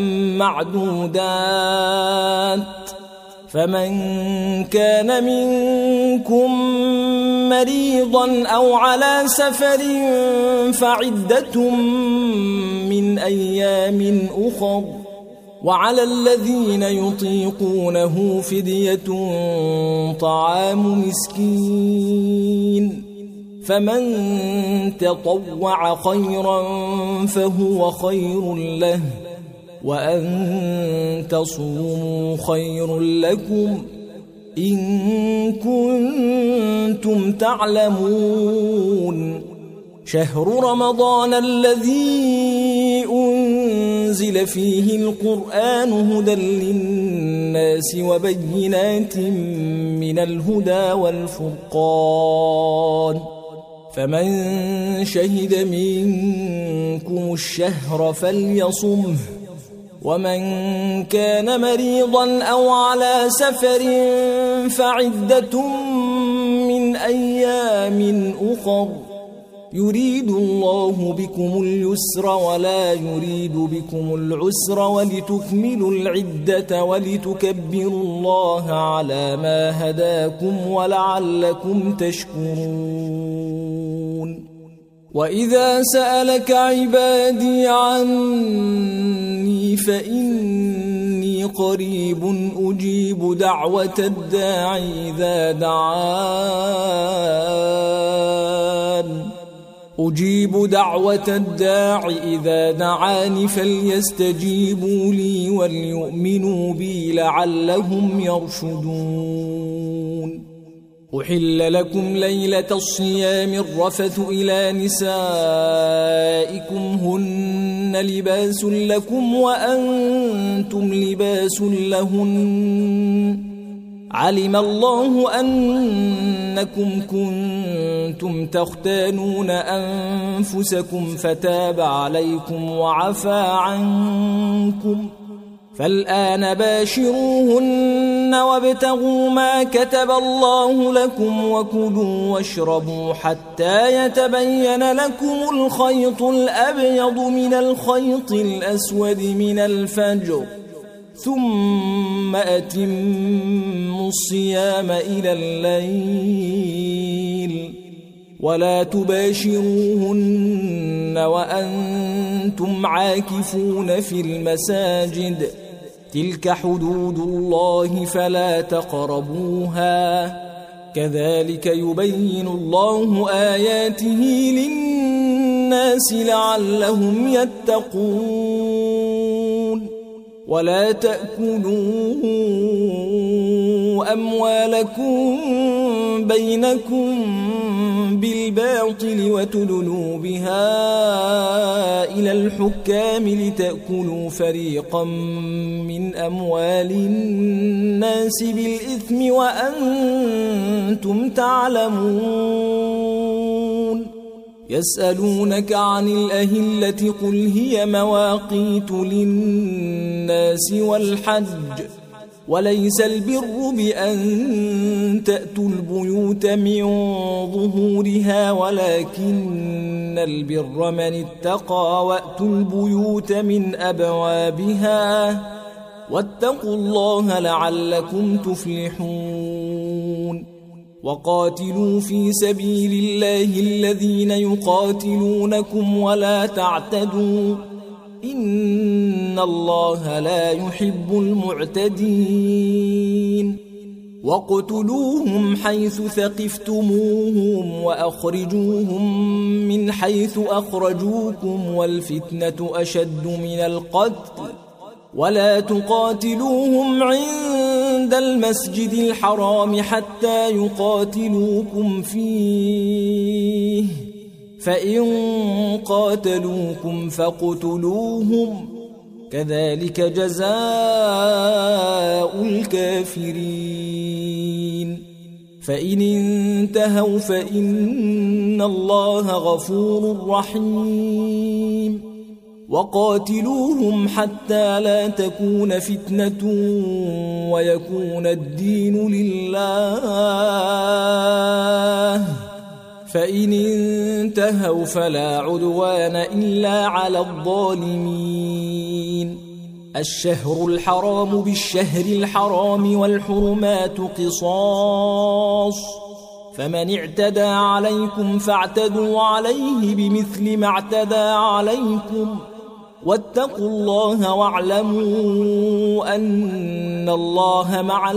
معدودات فمن كان منكم مريضا أو على سفر فعدة من أيام أخر وعلى الذين يطيقونه فدية طعام مسكين فمن تطوع خيرا فهو خير له وأن تصوموا خير لكم إن كنتم تعلمون شهر رمضان الذي أنزل أنزل فيه القرآن هدى للناس وبينات من الهدى والفرقان فمن شهد منكم الشهر فليصمه ومن كان مريضا أو على سفر فعدة من أيام أخر يريد الله بكم اليسر ولا يريد بكم العسر ولتكملوا العدة ولتكبروا الله على ما هداكم ولعلكم تشكرون وإذا سألك عبادي عني فإني قريب أجيب دعوة الداعي إذا دعان أجيب دعوة الداعي إذا دعان فليستجيبوا لي وليؤمنوا بي لعلهم يرشدون أحل لكم ليلة الصيام الرفث إلى نسائكم هن لباس لكم وأنتم لباس لهن علم الله أنكم كنتم تختانون أنفسكم فتاب عليكم وعفى عنكم فالآن باشروهن وابتغوا ما كتب الله لكم وكلوا واشربوا حتى يتبين لكم الخيط الأبيض من الخيط الأسود من الفجر ثم أتموا الصيام إلى الليل ولا تباشروهن وأنتم عاكفون في المساجد تلك حدود الله فلا تقربوها كذلك يبين الله آياته للناس لعلهم يتقون ولا تأكلوا أموالكم بينكم بالباطل وتدلوا بها إلى الحكام لتأكلوا فريقا من أموال الناس بالإثم وأنتم تعلمون يسألونك عن الأهلة قل هي مواقيت للناس والحج وليس البر بأن تأتوا البيوت من ظهورها ولكن البر من اتقى وأتوا البيوت من أبوابها واتقوا الله لعلكم تفلحون وقاتلوا في سبيل الله الذين يقاتلونكم ولا تعتدوا إن الله لا يحب المعتدين واقتلوهم حيث ثقفتموهم وأخرجوهم من حيث أخرجوكم والفتنة أشد من القتل ولا تقاتلوهم عند المسجد الحرام حتى يقاتلوكم فيه فإن قاتلوكم فاقتلوهم كذلك جزاء الكافرين فإن انتهوا فإن الله غفور رحيم وقاتلوهم حتى لا تكون فتنة ويكون الدين لله فإن انتهوا فلا عدوان إلا على الظالمين الشهر الحرام بالشهر الحرام والحرمات قصاص فمن اعتدى عليكم فاعتدوا عليه بمثل ما اعتدى عليكم واتقوا الله واعلموا أن الله مع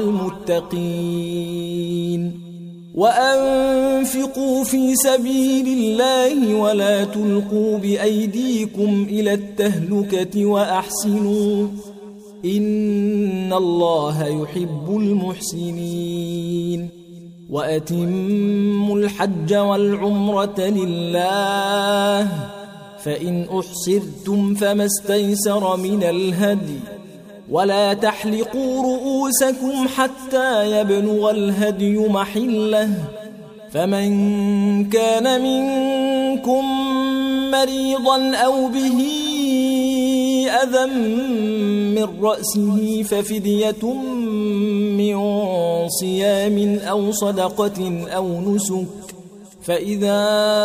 المتقين وأنفقوا في سبيل الله ولا تلقوا بأيديكم إلى التهلكة وأحسنوا إن الله يحب المحسنين وأتموا الحج والعمرة لله فإن أحصرتم فما استيسر من الهدي ولا تحلقوا رؤوسكم حتى يبلغ الهدي محله فمن كان منكم مريضا أو به أذى من رأسه ففدية من صيام أو صدقة أو نسك فإذا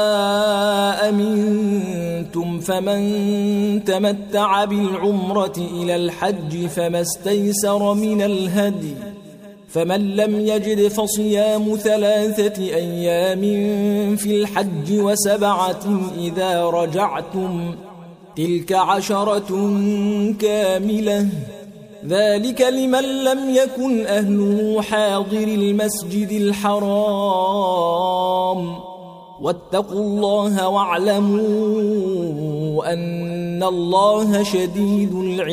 أمنتم فمن تمتع بالعمرة إلى الحج فما استيسر من الهدي فمن لم يجد فصيام ثلاثة أيام في الحج وسبعة إذا رجعتم تلك عشرة كاملة ذلك لمن لم يكن أهله حاضر المسجد الحرام واتقوا الله واعلموا أن الله شديد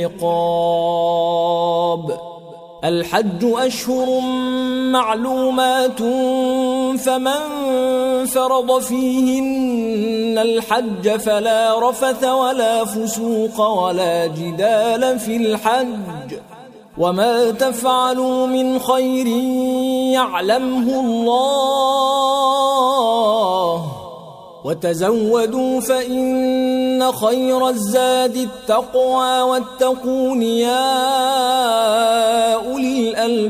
العقاب الحج أشهر معلومات فمن فرض فيهن الحج فلا رفث ولا فسوق ولا جدال في الحج وما تفعلوا من خير يعلمه الله وتزودوا فإن خير الزاد التقوى واتقون يا أولي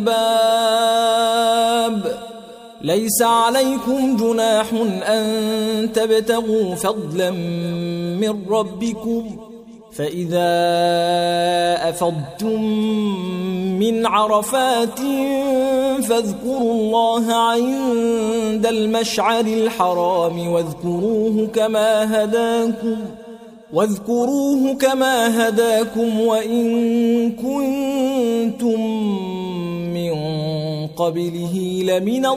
الألباب ليس عليكم جناح أن تبتغوا فضلا من ربكم فإذا أفضتم من عرفات فاذكروا الله عند المشعر الحرام واذكروه كما هداكم واذكروه كما هداكم وإن كنتم من قبله لمن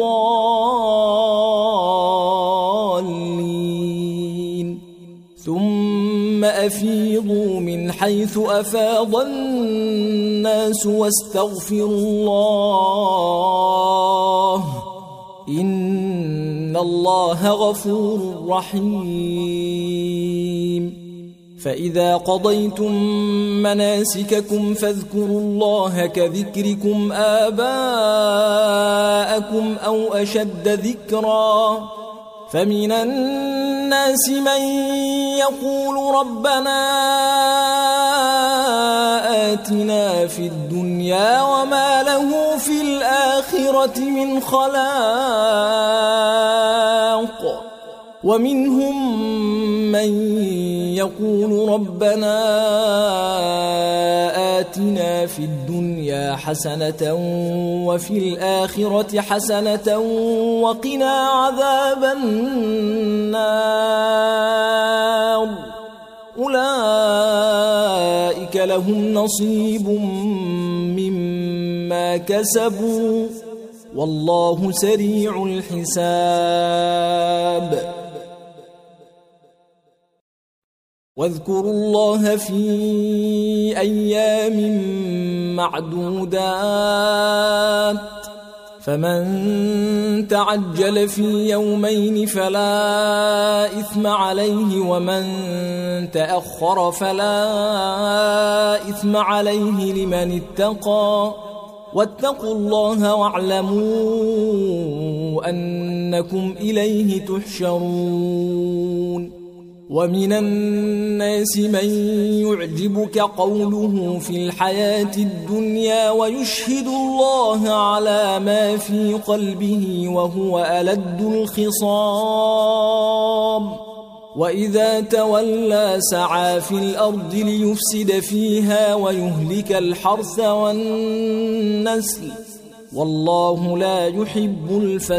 الضالين ثم أفيضوا من حيث أفاض الناس واستغفروا الله إن الله غفور رحيم فإذا قضيتم مناسككم فاذكروا الله كذكركم آباءكم أو أشد ذكرا فمن الناس من يقول ربنا آتنا في الدنيا وما له في الآخرة من خلاق ومنهم من يقول ربنا آتنا في الدنيا حسنة وفي الآخرة حسنة وقنا عذاب النار أولئك لهم نصيب مما كسبوا والله سريع الحساب واذكروا الله في أيام معدودات فمن تعجل في يومين فلا إثم عليه ومن تأخر فلا إثم عليه لمن اتقى واتقوا الله واعلموا أنكم إليه تحشرون ومن الناس من يعجبك قوله في الحياة الدنيا ويشهد الله على ما في قلبه وهو ألد الخصام وإذا تولى سعى في الأرض ليفسد فيها ويهلك الحرث والنسل والله لا يحب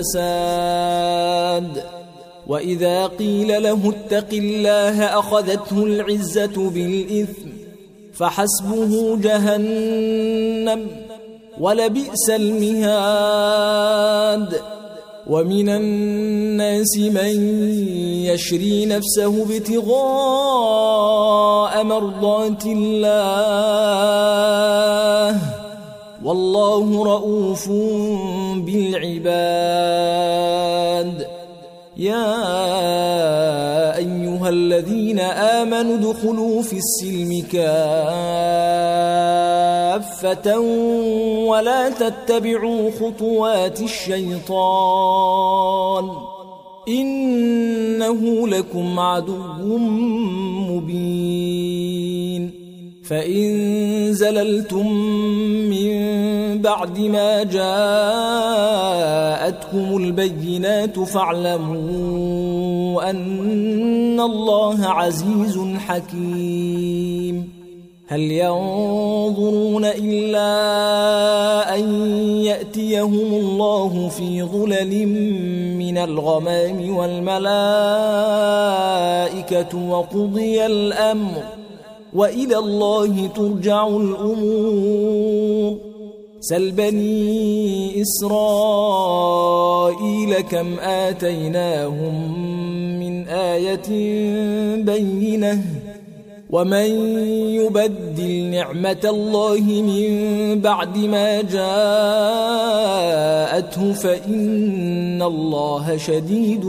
الفساد وإذا قيل له اتق الله أخذته العزة بالإثم فحسبه جهنم ولبئس المهاد ومن الناس من يشري نفسه ابتغاء مرضات الله والله رؤوف بالعباد يا أيها الذين آمنوا ادخلوا في السلم كافة ولا تتبعوا خطوات الشيطان إنه لكم عدو مبين فإن زللتم من بعد ما جاءتكم البينات فاعلموا أن الله عزيز حكيم هل ينظرون إلا أن يأتيهم الله في ظلل من الغمام والملائكة وقضي الأمر وإلى الله ترجع الأمور سل بني إسرائيل كم آتيناهم من آية بينة ومن يبدل نعمة الله من بعد ما جاءته فإن الله شديد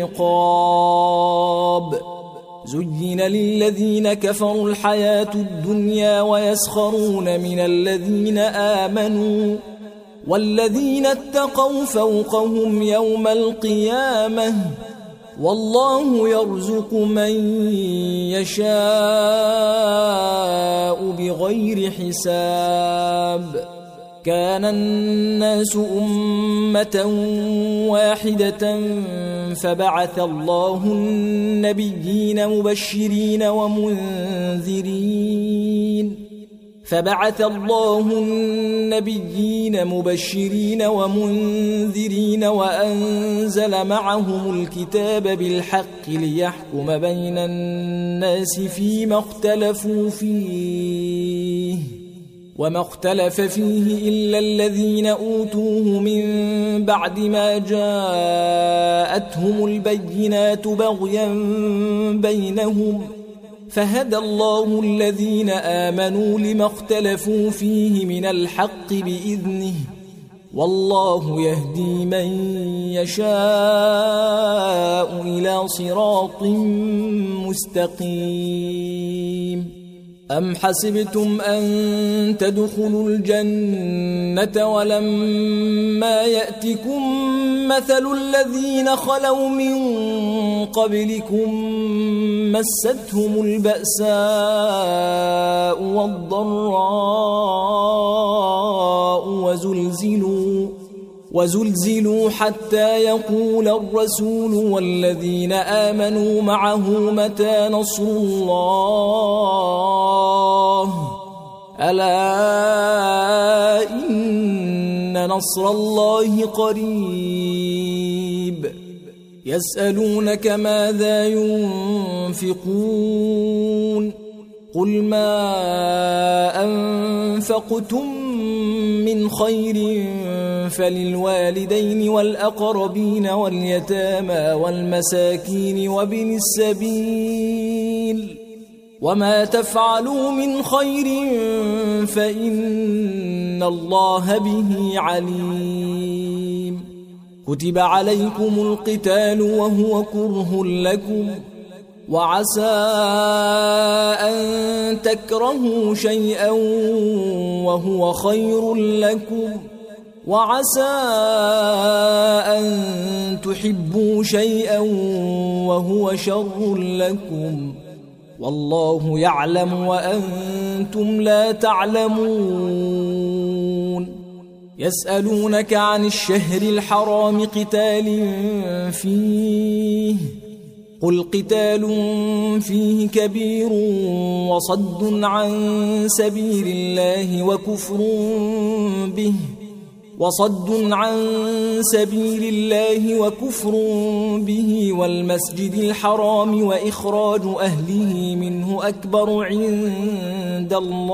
العقاب زين للذين كفروا الحياة الدنيا ويسخرون من الذين آمنوا والذين اتقوا فوقهم يوم القيامة والله يرزق من يشاء بغير حساب كان الناس أمة واحدة فبعث الله النبيين مبشرين ومنذرين فبعث الله النبيين مبشرين ومنذرين وأنزل معهم الكتاب بالحق ليحكم بين الناس فيما اختلفوا فيه وما اختلف فيه إلا الذين أوتوه من بعد ما جاءتهم البينات بغيا بينهم فهدى الله الذين آمنوا لما اختلفوا فيه من الحق بإذنه والله يهدي من يشاء إلى صراط مستقيم أم حسبتم أن تدخلوا الجنة ولما يأتكم مثل الذين خلوا من قبلكم مستهم البأساء والضراء وزلزلوا وزلزلوا حتى يقول الرسول والذين آمنوا معه متى نصر الله ألا إن نصر الله قريب يسألونك ماذا ينفقون قل ما أنفقتم من خير فللوالدين والأقربين واليتامى والمساكين وابن السبيل وما تفعلوا من خير فإن الله به عليم كتب عليكم القتال وهو كره لكم وعسى أن تكرهوا شيئا وهو خير لكم وعسى أن تحبوا شيئا وهو شر لكم والله يعلم وأنتم لا تعلمون يسألونك عن الشهر الحرام قتال فيه قل قتال فيه كبير وصد عن سبيل الله وكفر به وصد عن سبيل الله وكفر به والمسجد الحرام وإخراج أهله منه أكبر عند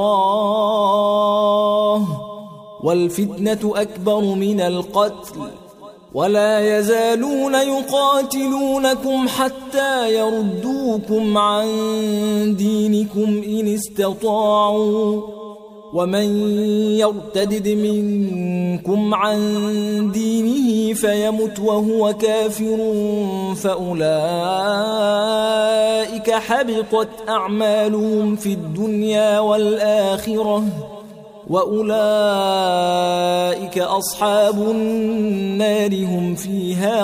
الله والفتنة أكبر من القتل ولا يزالون يقاتلونكم حتى يردوكم عن دينكم إن استطاعوا ومن يرتدد منكم عن دينه فيمت وهو كافر فأولئك حبطت أعمالهم في الدنيا والآخرة وأولئك أصحاب النار هم فيها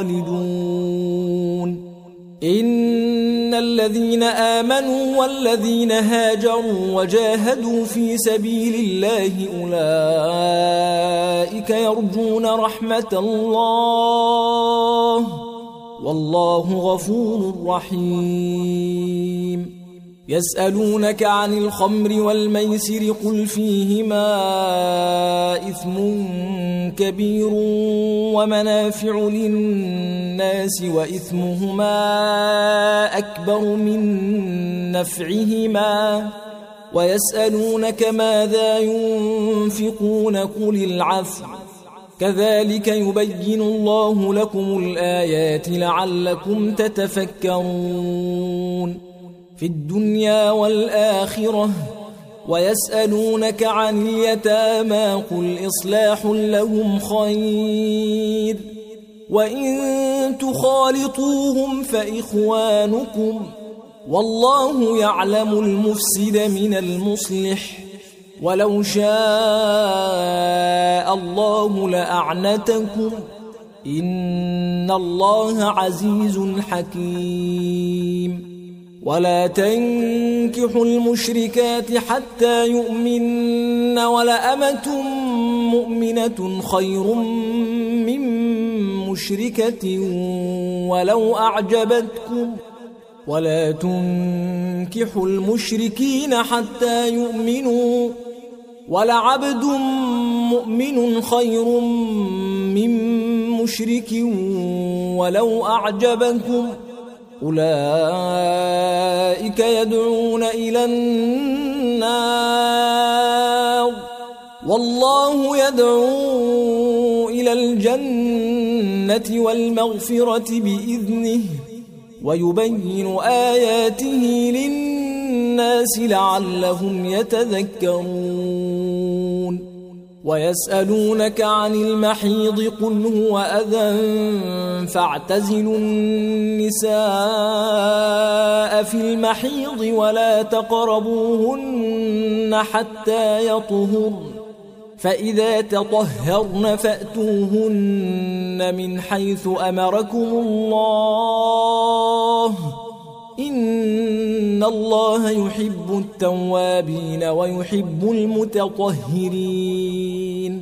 خالدون إن الذين آمنوا والذين هاجروا وجاهدوا في سبيل الله أولئك يرجون رحمة الله والله غفور رحيم يسألونك عن الخمر والميسر قل فيهما إثم كبير ومنافع للناس وإثمهما أكبر من نفعهما ويسألونك ماذا ينفقون قل العفو كذلك يبين الله لكم الآيات لعلكم تتفكرون في الدنيا والآخرة ويسألونك عن اليتامى قل إصلاح لهم خير وإن تخالطوهم فإخوانكم والله يعلم المفسد من المصلح ولو شاء الله لأعنتكم إن الله عزيز حكيم ولا تنكحوا المشركات حتى يؤمن ولأمة مؤمنة خير من مشركة ولو أعجبتكم ولا تنكحوا المشركين حتى يؤمنوا ولعبد مؤمن خير من مشرك ولو أعجبكم أولئك يدعون إلى النار والله يدعو إلى الجنة والمغفرة بإذنه ويبين آياته للناس لعلهم يتذكرون ويسألونك عن المحيض قل هو أذى فاعتزلوا النساء في المحيض ولا تقربوهن حتى يطهرن فإذا تطهرن فأتوهن من حيث أمركم الله إن الله يحب التوابين ويحب المتطهرين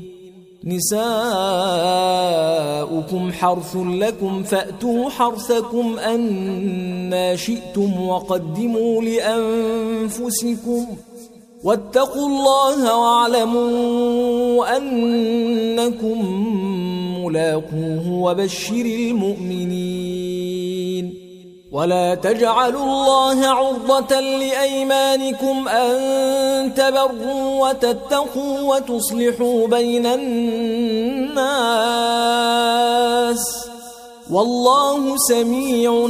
نساؤكم حرث لكم فأتوا حرثكم أنى شئتم وقدموا لأنفسكم واتقوا الله واعلموا أنكم ملاقوه وبشر المؤمنين ولا تجعلوا الله عرضة لأيمانكم أن تبروا وتتقوا وتصلحوا بين الناس والله سميع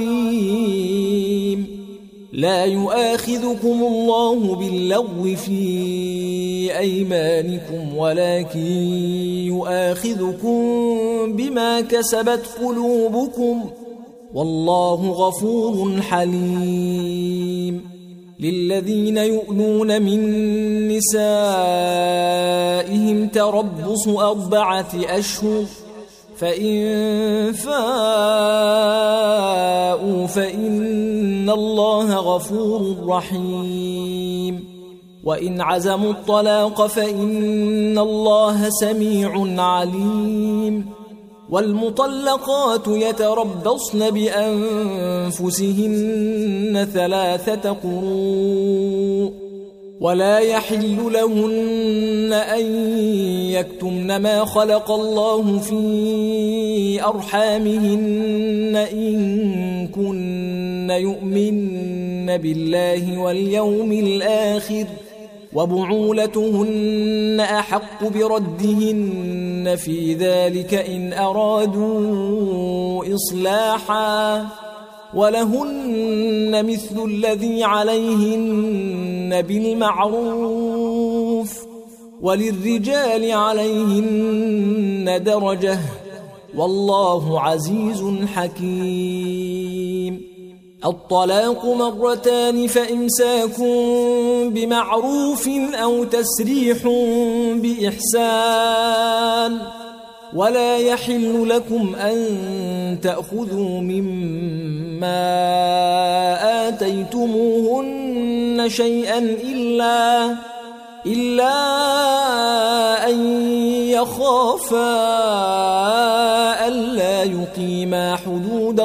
عليم لا يؤاخذكم الله باللغو في أيمانكم ولكن يؤاخذكم بما كسبت قلوبكم والله غفور حليم للذين يؤلون من نسائهم تربص أربعة أشهر فإن فاءوا فإن الله غفور رحيم وإن عزموا الطلاق فإن الله سميع عليم والمطلقات يتربصن بأنفسهن ثلاثة قروء ولا يحل لهن أن يكتمن ما خلق الله في أرحامهن إن كن يؤمن بالله واليوم الآخر وبعولتهن أحق بردهن في ذلك إن أرادوا إصلاحا ولهن مثل الذي عليهن بالمعروف وللرجال عليهن درجة والله عزيز حكيم. الطلاق مرتان فإمساك بمعروف أو تسريح بإحسان ولا يحل لكم أن تأخذوا مما آتيتموهن شيئا إلا إلا أن يخافا ألا يقيما حدود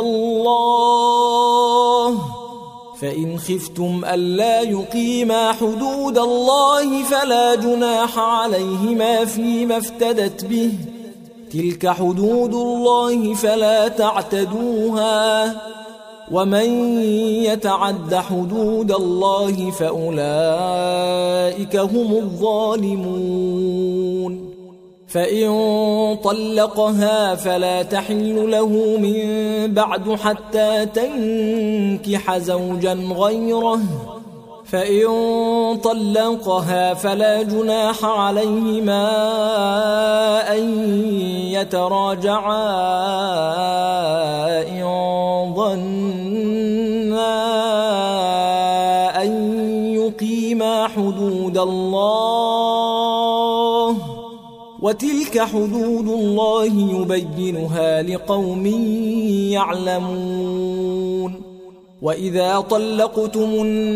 الله فإن خفتم ألا يقيما حدود الله فلا جناح عليهما فيما افتدت به تلك حدود الله فلا تعتدوها ومن يتعد حدود الله فأولئك هم الظالمون. فإن طلقها فلا تحل له من بعد حتى تنكح زوجا غيره فإن طلقها فلا جناح عليهما أن يتراجعا إن ظنا أن يقيما حدود الله وتلك حدود الله يبينها لقوم يعلمون. وإذا طلقتم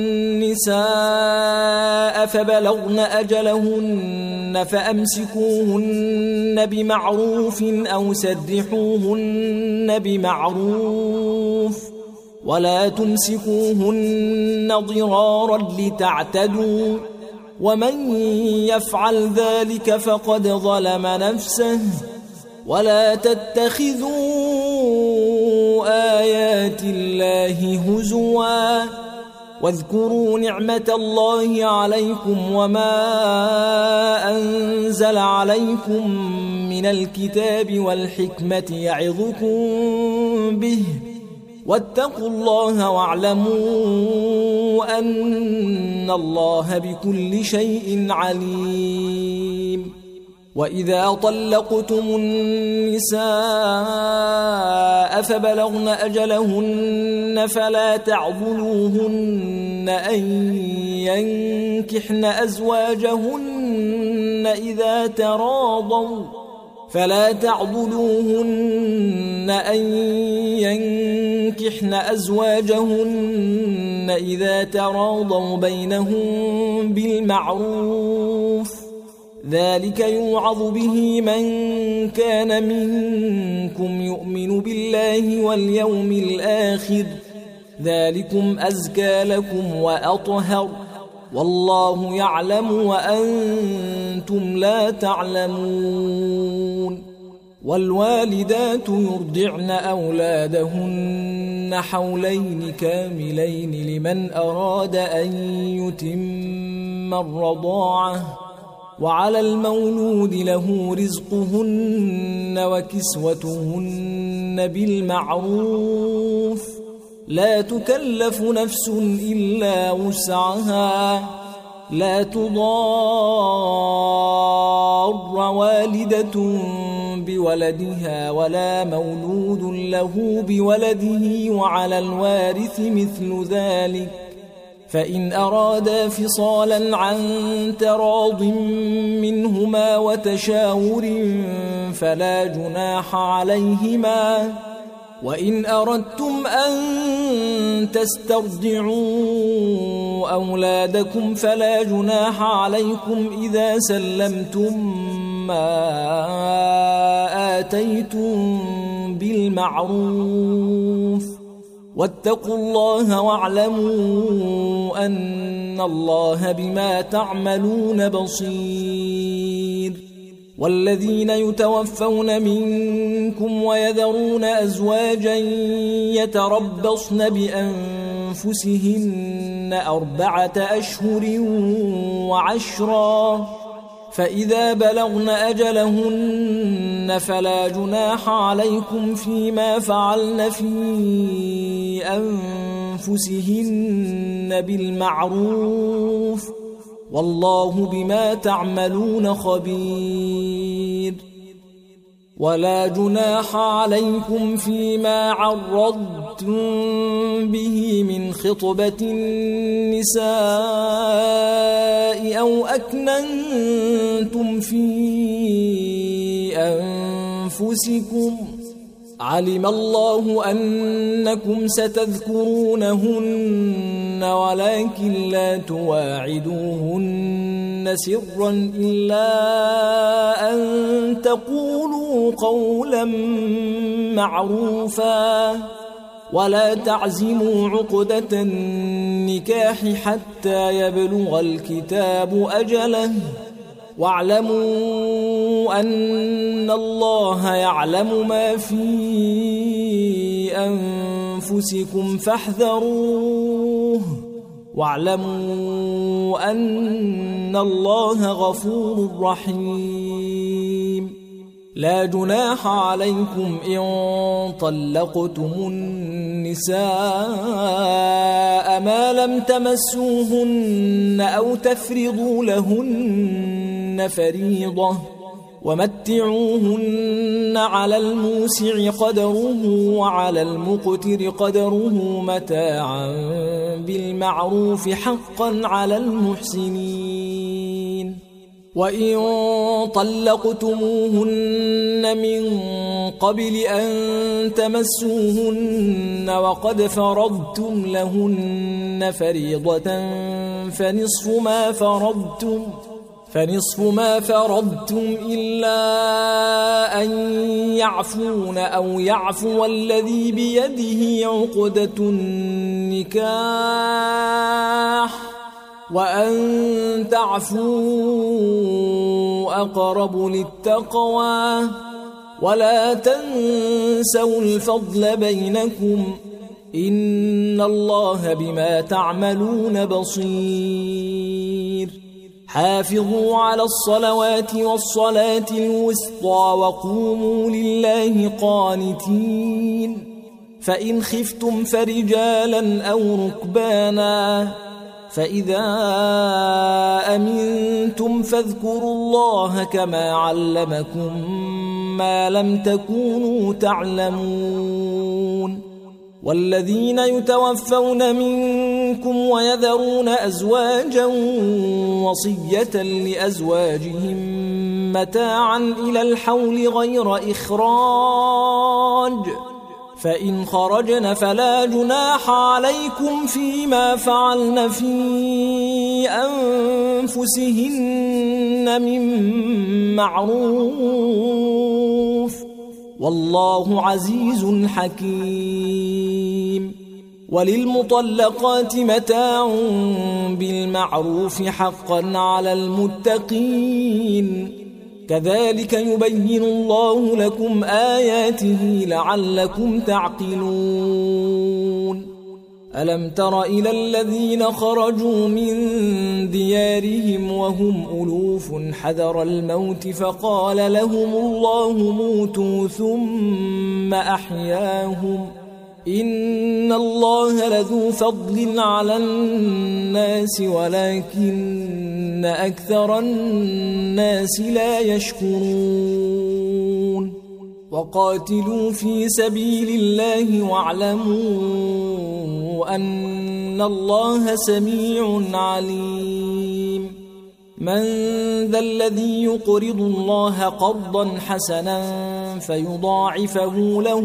النساء فبلغن أجلهن فأمسكوهن بمعروف أو سرحوهن بمعروف ولا تمسكوهن ضرارا لتعتدوا ومن يفعل ذلك فقد ظلم نفسه ولا تتخذوا آيات الله هزوا واذكروا نعمة الله عليكم وما أنزل عليكم من الكتاب والحكمة يعظكم به واتقوا الله واعلموا أن الله بكل شيء عليم. وإذا طلقتم النساء فبلغن أجلهن فلا تعضلوهن أن ينكحن أزواجهن إذا تراضوا فلا تعضلوهن أن ينكحن أزواجهن إذا تراضوا بينهم بالمعروف ذلك يوعظ به من كان منكم يؤمن بالله واليوم الآخر ذلكم أزكى لكم وأطهر والله يعلم وأنتم لا تعلمون. والوالدات يرضعن أولادهن حولين كاملين لمن أراد أن يتم الرضاعة وعلى المولود له رزقهن وكسوتهن بالمعروف لا تكلف نفس إلا وسعها لا تضار والدة بولدها ولا مولود له بولده وعلى الوارث مثل ذلك فإن أرادا فصالا عن تراض منهما وتشاور فلا جناح عليهما وإن أردتم أن تسترضعوا أولادكم فلا جناح عليكم إذا سلمتم ما آتيتم بالمعروف واتقوا الله واعلموا أن الله بما تعملون بصير. والذين يتوفون منكم ويذرون أزواجا يتربصن بأنفسهن أربعة أشهر وعشرا فإذا بلغن أجلهن فلا جناح عليكم فيما فعلن في أنفسهن بالمعروف والله بما تعملون خبير. ولا جناح عليكم فيما عرضتم به من خطبة النساء أو أكننتم في أنفسكم، علم الله أنكم ستذكرونهن ولكن لا تواعدوهن سرا إلا أن تقولوا قولا معروفا، ولا تعزموا عقدة النكاح حتى يبلغ الكتاب أجله، واعلموا أن الله يعلم ما في أنفسكم فاحذروه، واعلموا أن الله غفور رحيم. لا جناح عليكم إن طلقتم النساء ما لم تمسوهن أو تفرضوا لهن فريضة، ومتعوهن على الموسع قدره وعلى المقتر قدره متاعا بالمعروف حقا على المحسنين. وإن طلقتموهن من قبل أن تمسوهن وقد فرضتم لهن فريضة فنصف ما فرضتم فنصف ما فرضتم إلا أن يعفون أو يعفو الذي بيده عقدة النكاح، وأن تعفوا أقرب للتقوى، ولا تنسوا الفضل بينكم، إن الله بما تعملون بصير. حافظوا على الصلوات والصلاة الوسطى وقوموا لله قانتين. فإن خفتم فرجالا أو ركبانا، فإذا أمنتم فاذكروا الله كما علمكم ما لم تكونوا تعلمون. والذين يتوفون منكم ويذرون أزواجا وصية لأزواجهم متاعا إلى الحول غير إخراج، فإن خرجن فلا جناح عليكم فيما فعلن في أنفسهن من معروف، والله عزيز حكيم. وللمطلقات متاع بالمعروف حقا على المتقين، كذلك يبين الله لكم آياته لعلكم تعقلون. ألم تر إلى الذين خرجوا من ديارهم وهم ألوف حذر الموت فقال لهم الله موتوا ثم أحياهم، إن الله لذو فضل على الناس ولكن أكثر الناس لا يشكرون. وقاتلوا في سبيل الله واعلموا أن الله سميع عليم. من ذا الذي يقرض الله قرضا حسنا فيضاعفه له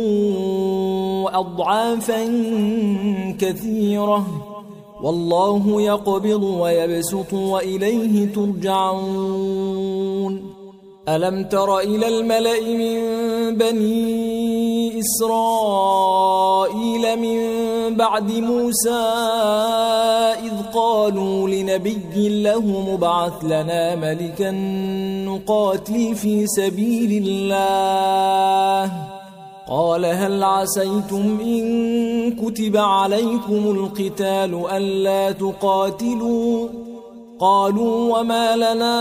أضعافا كثيرة، والله يقبض ويبسط وإليه ترجعون. ألم تر إلى الملأ من بني إسرائيل من بعد موسى إذ قالوا لنبي له مبعث لنا ملكا نقاتل في سبيل الله، قال هل عسيتم إن كتب عليكم القتال ألا تقاتلوا؟ قالوا وما لنا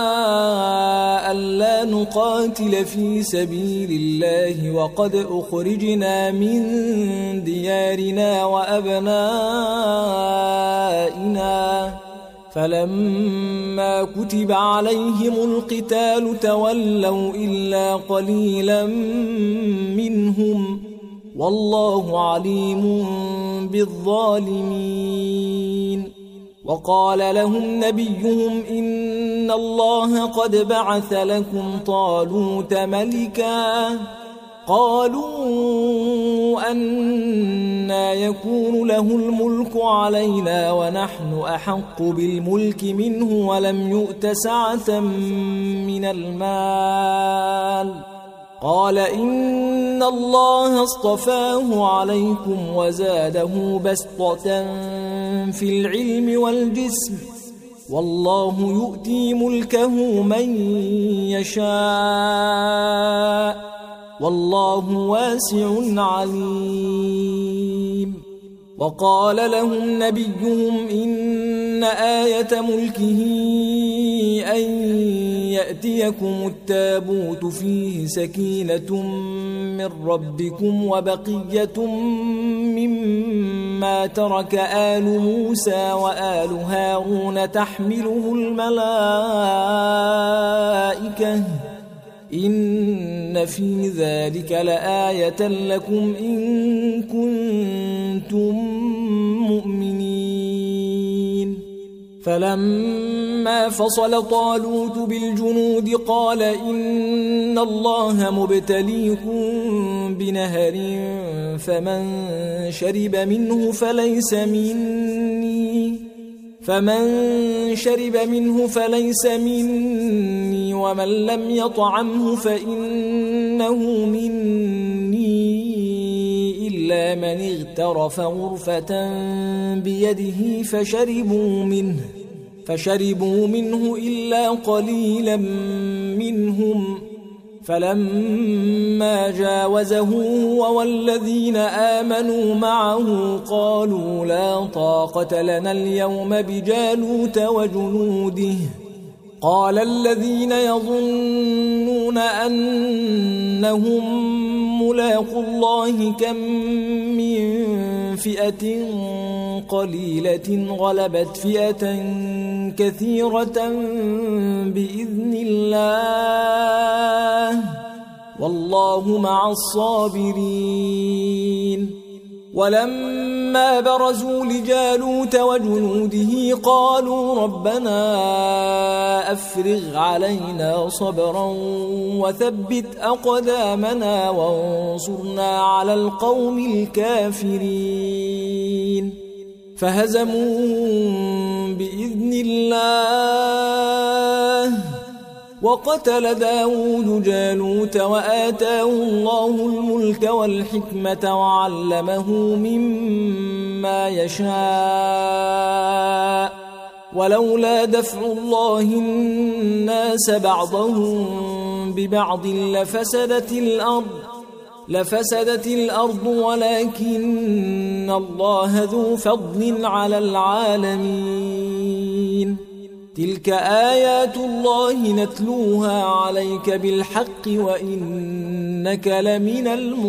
ألا نقاتل في سبيل الله وقد أخرجنا من ديارنا وأبنائنا فلما كتب عليهم القتال تولوا إلا قليلا منهم والله عليم بالظالمين. وقال لهم نبيهم إن الله قد بعث لكم طالوت ملكا قالوا أنى يكون له الملك علينا ونحن أحق بالملك منه ولم يؤت سعة من المال قال إن الله اصطفاه عليكم وزاده بسطة في العلم والجسم والله يؤتي ملكه من يشاء والله واسع عليم. وقال لهم نبيهم إن آية ملكه أن يأتيكم التابوت فيه سكينة من ربكم وبقية مما ترك آل موسى وآل هارون تحمله الملائكة إن في ذلك لآية لكم إن كنتم مؤمنين. فلما فصل طالوت بالجنود قال إن الله مبتليكم بنهر فمن شرب منه فليس مني فمن شرب منه فليس مني ومن لم يطعمه فإنه مني إلا من اغترف غرفة بيده فشربوا منه فشربوا منه إلا قليلا منهم فلما جاوزه هو والذين آمنوا معه قالوا لا طاقة لنا اليوم بجالوت وجنوده قال الذين يظنون أنهم ملاقو الله كم من فئة قليلة غلبت فئة كثيرة بإذن الله والله مع الصابرين. ولما برزوا لجالوت وجنوده قالوا ربنا أفرغ علينا صبرا وثبت أقدامنا وانصرنا على القوم الكافرين. فهزموهم بإذن الله وقتل داود جالوت وآتاه الله الملك والحكمة وعلمه مما يشاء ولولا دفع الله الناس بعضهم ببعض لفسدت الأرض لفسدت الأرض ولكن الله ذو فضل على العالمين. تلك آيات الله نتلوها عليك بالحق وإنك لمن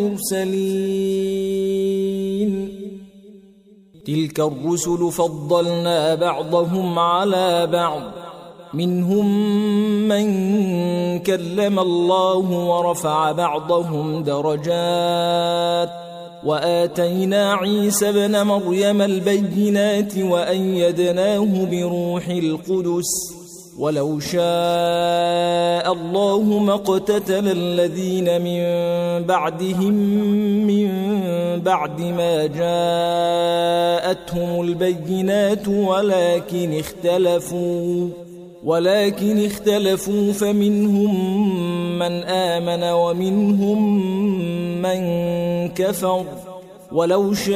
المرسلين. تلك الرسل فضلنا بعضهم على بعض منهم من كلم الله ورفع بعضهم درجات وآتينا عيسى ابن مريم البينات وأيدناه بروح القدس ولو شاء الله ما اقتتل الذين من بعدهم من بعد ما جاءتهم البينات ولكن اختلفوا ولكن اختلفوا فمنهم من آمن ومنهم من كفر ولو شاء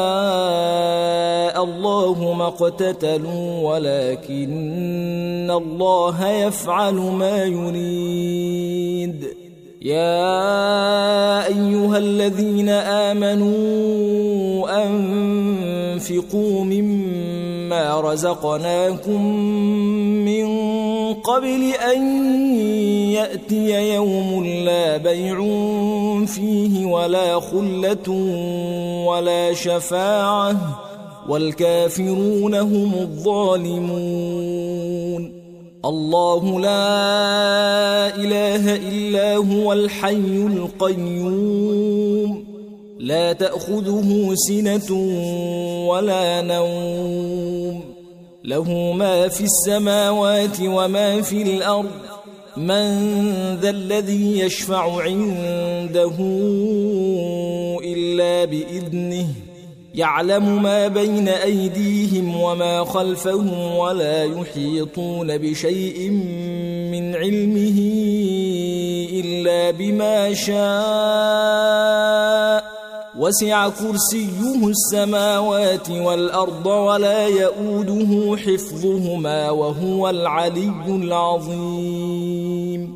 الله ما اقتتلوا ولكن الله يفعل ما يريد. يا أيها الذين آمنوا أنفقوا مما رزقناكم من قبل أن يأتي يوم لا بيع فيه ولا خلة ولا شفاعة والكافرون هم الظالمون. الله لا إله إلا هو الحي القيوم لا تأخذه سنة ولا نوم له ما في السماوات وما في الأرض من ذا الذي يشفع عنده إلا بإذنه يعلم ما بين أيديهم وما خلفهم ولا يحيطون بشيء من علمه إلا بما شاء وسع كرسيه السماوات والأرض ولا يؤوده حفظهما وهو العلي العظيم.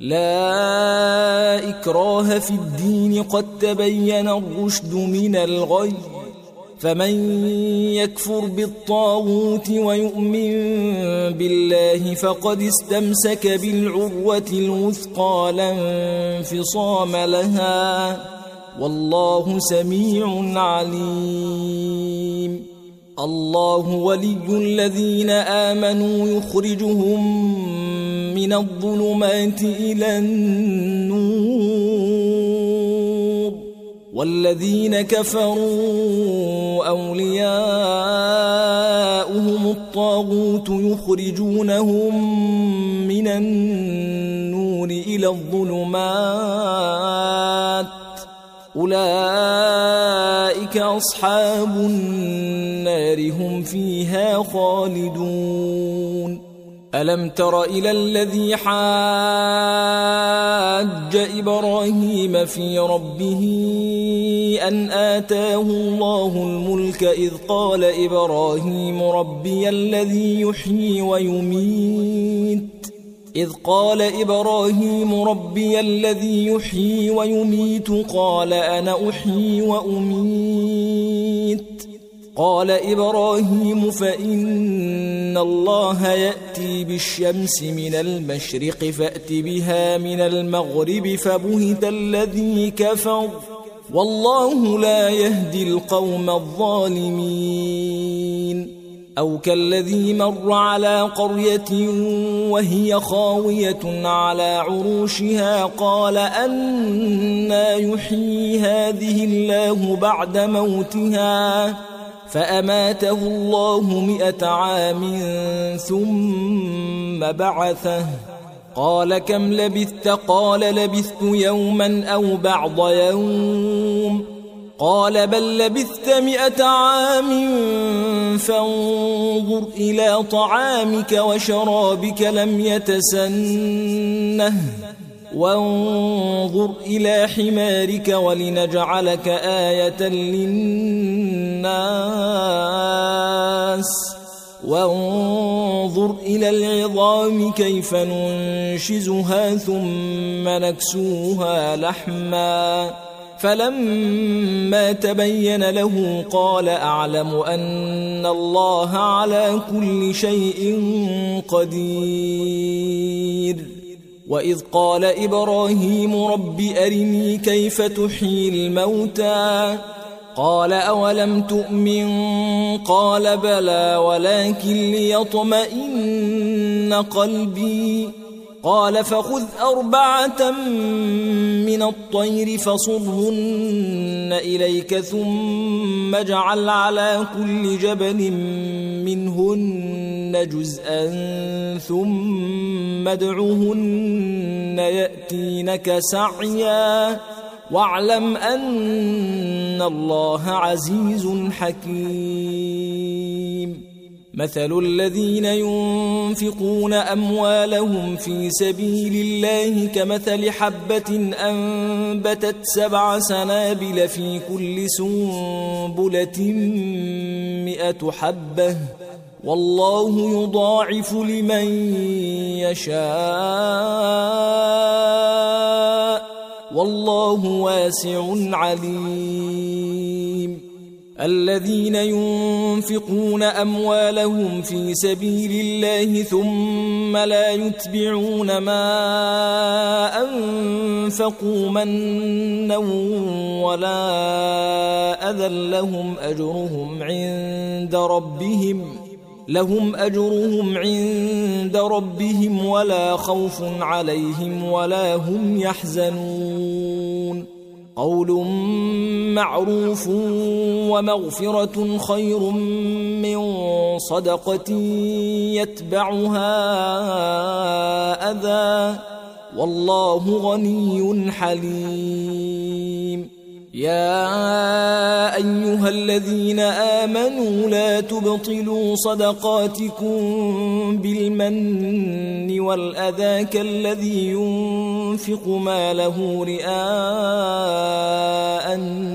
لا إكراه في الدين قد تبين الرشد من الغي فمن يكفر بالطاغوت ويؤمن بالله فقد استمسك بالعروة الوثقى لا انفصام لها والله سميع عليم. الله ولي الذين آمنوا يخرجهم من الظلمات إلى النور والذين كفروا أولياؤهم الطاغوت يخرجونهم من النور إلى الظلمات أولئك أصحاب النار هم فيها خالدون. ألم تر إلى الذي حاج إبراهيم في ربه أن آتاه الله الملك إذ قال إبراهيم ربي الذي يحيي ويميت إذ قال إبراهيم ربي الذي يحيي ويميت قال أنا أحيي وأميت قال إبراهيم فإن الله يأتي بالشمس من المشرق فأت بها من المغرب فبهت الذي كفر والله لا يهدي القوم الظالمين. أو كالذي مر على قرية وهي خاوية على عروشها قال أنى يحيي هذه الله بعد موتها فأماته الله مئة عام ثم بعثه قال كم لبثت قال لبثت يوما أو بعض يوم قال بل لبثت مئة عام فانظر إلى طعامك وشرابك لم يتسنه وانظر إلى حمارك ولنجعلك آية للناس وانظر إلى العظام كيف ننشزها ثم نكسوها لحما فلما تبين له قال أعلم أن الله على كل شيء قدير. وإذ قال إبراهيم رب أرني كيف تحيي الموتى قال أولم تؤمن قال بلى ولكن ليطمئن قلبي قال فخذ أربعة من الطير فصرهن إليك ثم اجعل على كل جبل منهن جزءا ثم ادعهن يأتينك سعيا واعلم أن الله عزيز حكيم. مثل الذين ينفقون أموالهم في سبيل الله كمثل حبة أنبتت سبع سنابل في كل سنبلة مئة حبة والله يضاعف لمن يشاء والله واسع عليم. الذين ينفقون أموالهم في سبيل الله ثم لا يتبعون ما أنفقوا منا ولا أذى لهم أجرهم عند ربهم لهم أجرهم عند ربهم ولا خوف عليهم ولا هم يحزنون قول معروف ومغفرة خير من صدقة يتبعها أذى والله غني حليم يا أيها الذين آمنوا لا تبطلوا صدقاتكم بالمن والأذى كالذي ينفق ماله رئاء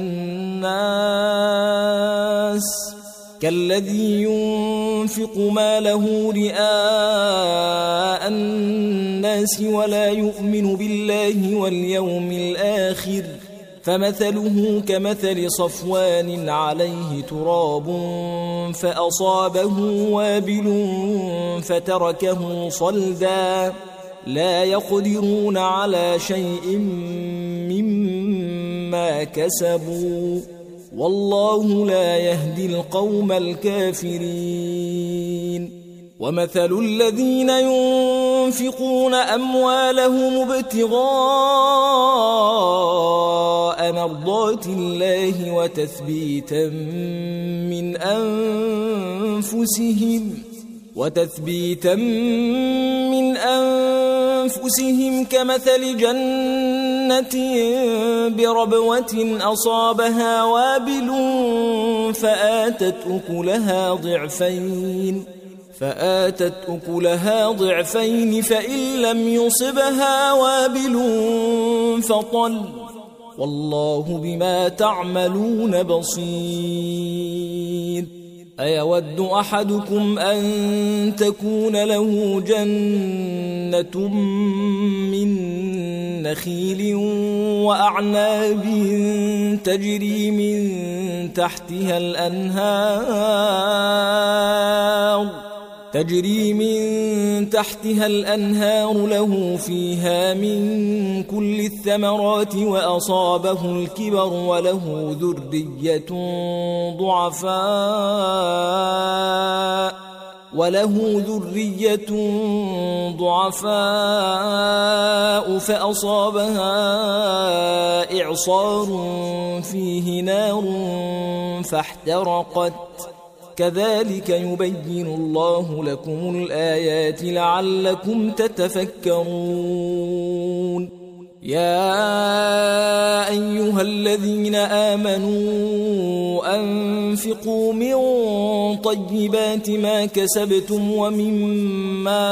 الناس كالذي ينفق ماله رئاء الناس ولا يؤمن بالله واليوم الآخر فمثله كمثل صفوان عليه تراب فأصابه وابل فتركه صلدا لا يقدرون على شيء مما كسبوا والله لا يهدي القوم الكافرين ومثل الذين ينفقون أموالهم ابتغاء مرضات الله وتثبيتا من أنفسهم وتثبيتا من أنفسهم كمثل جنة بربوة أصابها وابل فآتت أكلها ضعفين فآتت أكلها ضعفين فإن لم يصبها وابل فطل والله بما تعملون بصير أيود أحدكم أن تكون له جنة من نخيل وأعناب تجري من تحتها الأنهار تجري من تحتها الأنهار له فيها من كل الثمرات وأصابه الكبر وله ذرية ضعفاء وله ذرية ضعفاء فأصابها إعصار فيه نار فاحترقت كذلك يبين الله لكم الآيات لعلكم تتفكرون يا أيها الذين آمنوا أنفقوا من طيبات ما كسبتم ومما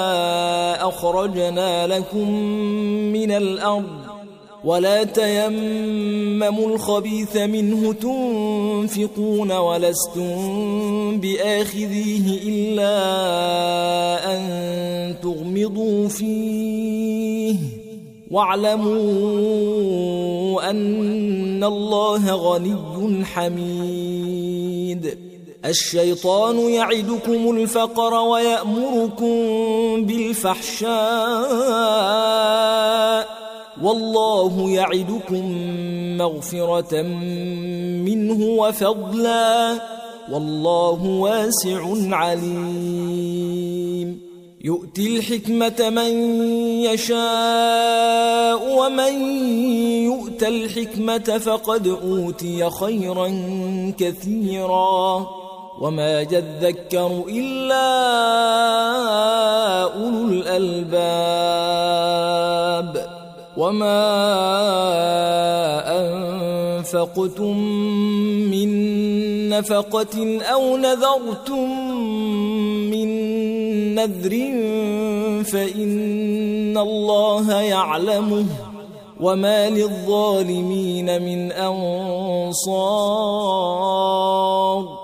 أخرجنا لكم من الأرض ولا تيمموا الخبيث منه تنفقون ولستم بآخذيه إلا أن تغمضوا فيه واعلموا أن الله غني حميد الشيطان يعدكم الفقر ويأمركم بالفحشاء والله يعدكم مغفرة منه وفضلا والله واسع عليم يؤتي الحكمة من يشاء ومن يؤت الحكمة فقد أوتي خيرا كثيرا وما يذكر إلا أولو الألباب وما أنفقتم من نفقة أو نذرتم من نذر فإن الله يعلمه وما للظالمين من أنصار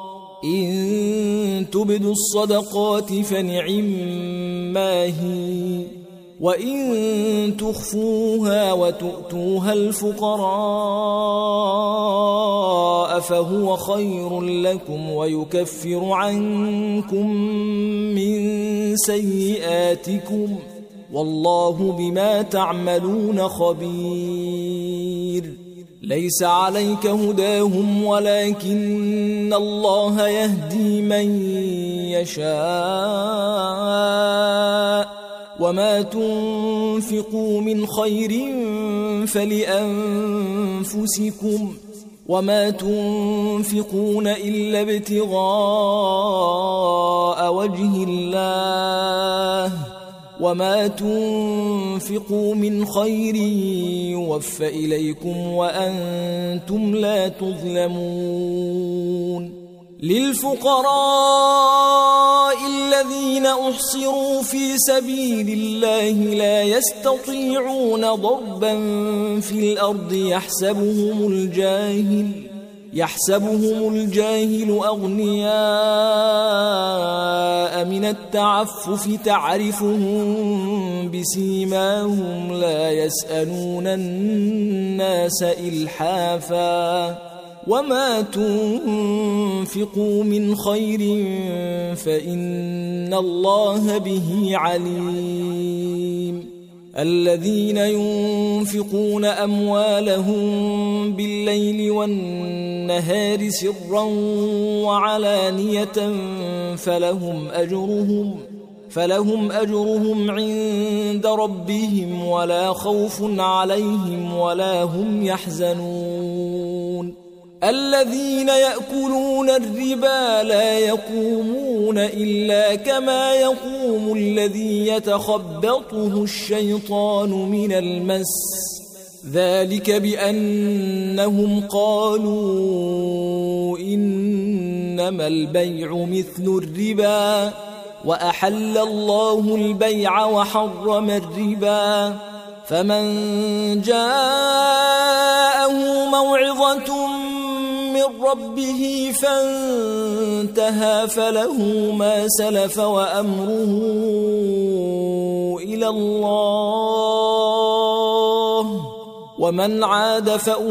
إن تبدوا الصدقات فنعما هي وإن تخفوها وتؤتوها الفقراء فهو خير لكم ويكفر عنكم من سيئاتكم والله بما تعملون خبير. ليس عليك هداهم ولكن الله يهدي من يشاء وما تنفقوا من خير فلأنفسكم وما تنفقون إلا ابتغاء وجه الله وما تنفقوا من خير يوفى إليكم وأنتم لا تظلمون. للفقراء الذين أحصروا في سبيل الله لا يستطيعون ضربا في الأرض يحسبهم الجاهل يحسبهم الجاهل أغنياء من التعفف تعرفهم بسيماهم لا يسألون الناس إلحافا وما تنفقوا من خير فإن الله به عليم. الذين ينفقون أموالهم بالليل والنهار سرا وعلانية فلهم أجرهم فلهم أجرهم عند ربهم ولا خوف عليهم ولا هم يحزنون. الذين يأكلون الربا لا يقومون إلا كما يقوم الذي يتخبطه الشيطان من المس ذلك بأنهم قالوا إنما البيع مثل الربا وأحل الله البيع وحرم الربا فمن جاءه موعظة من ربه فانتهى فله ما سلف وأمره إلى الله ومن عاد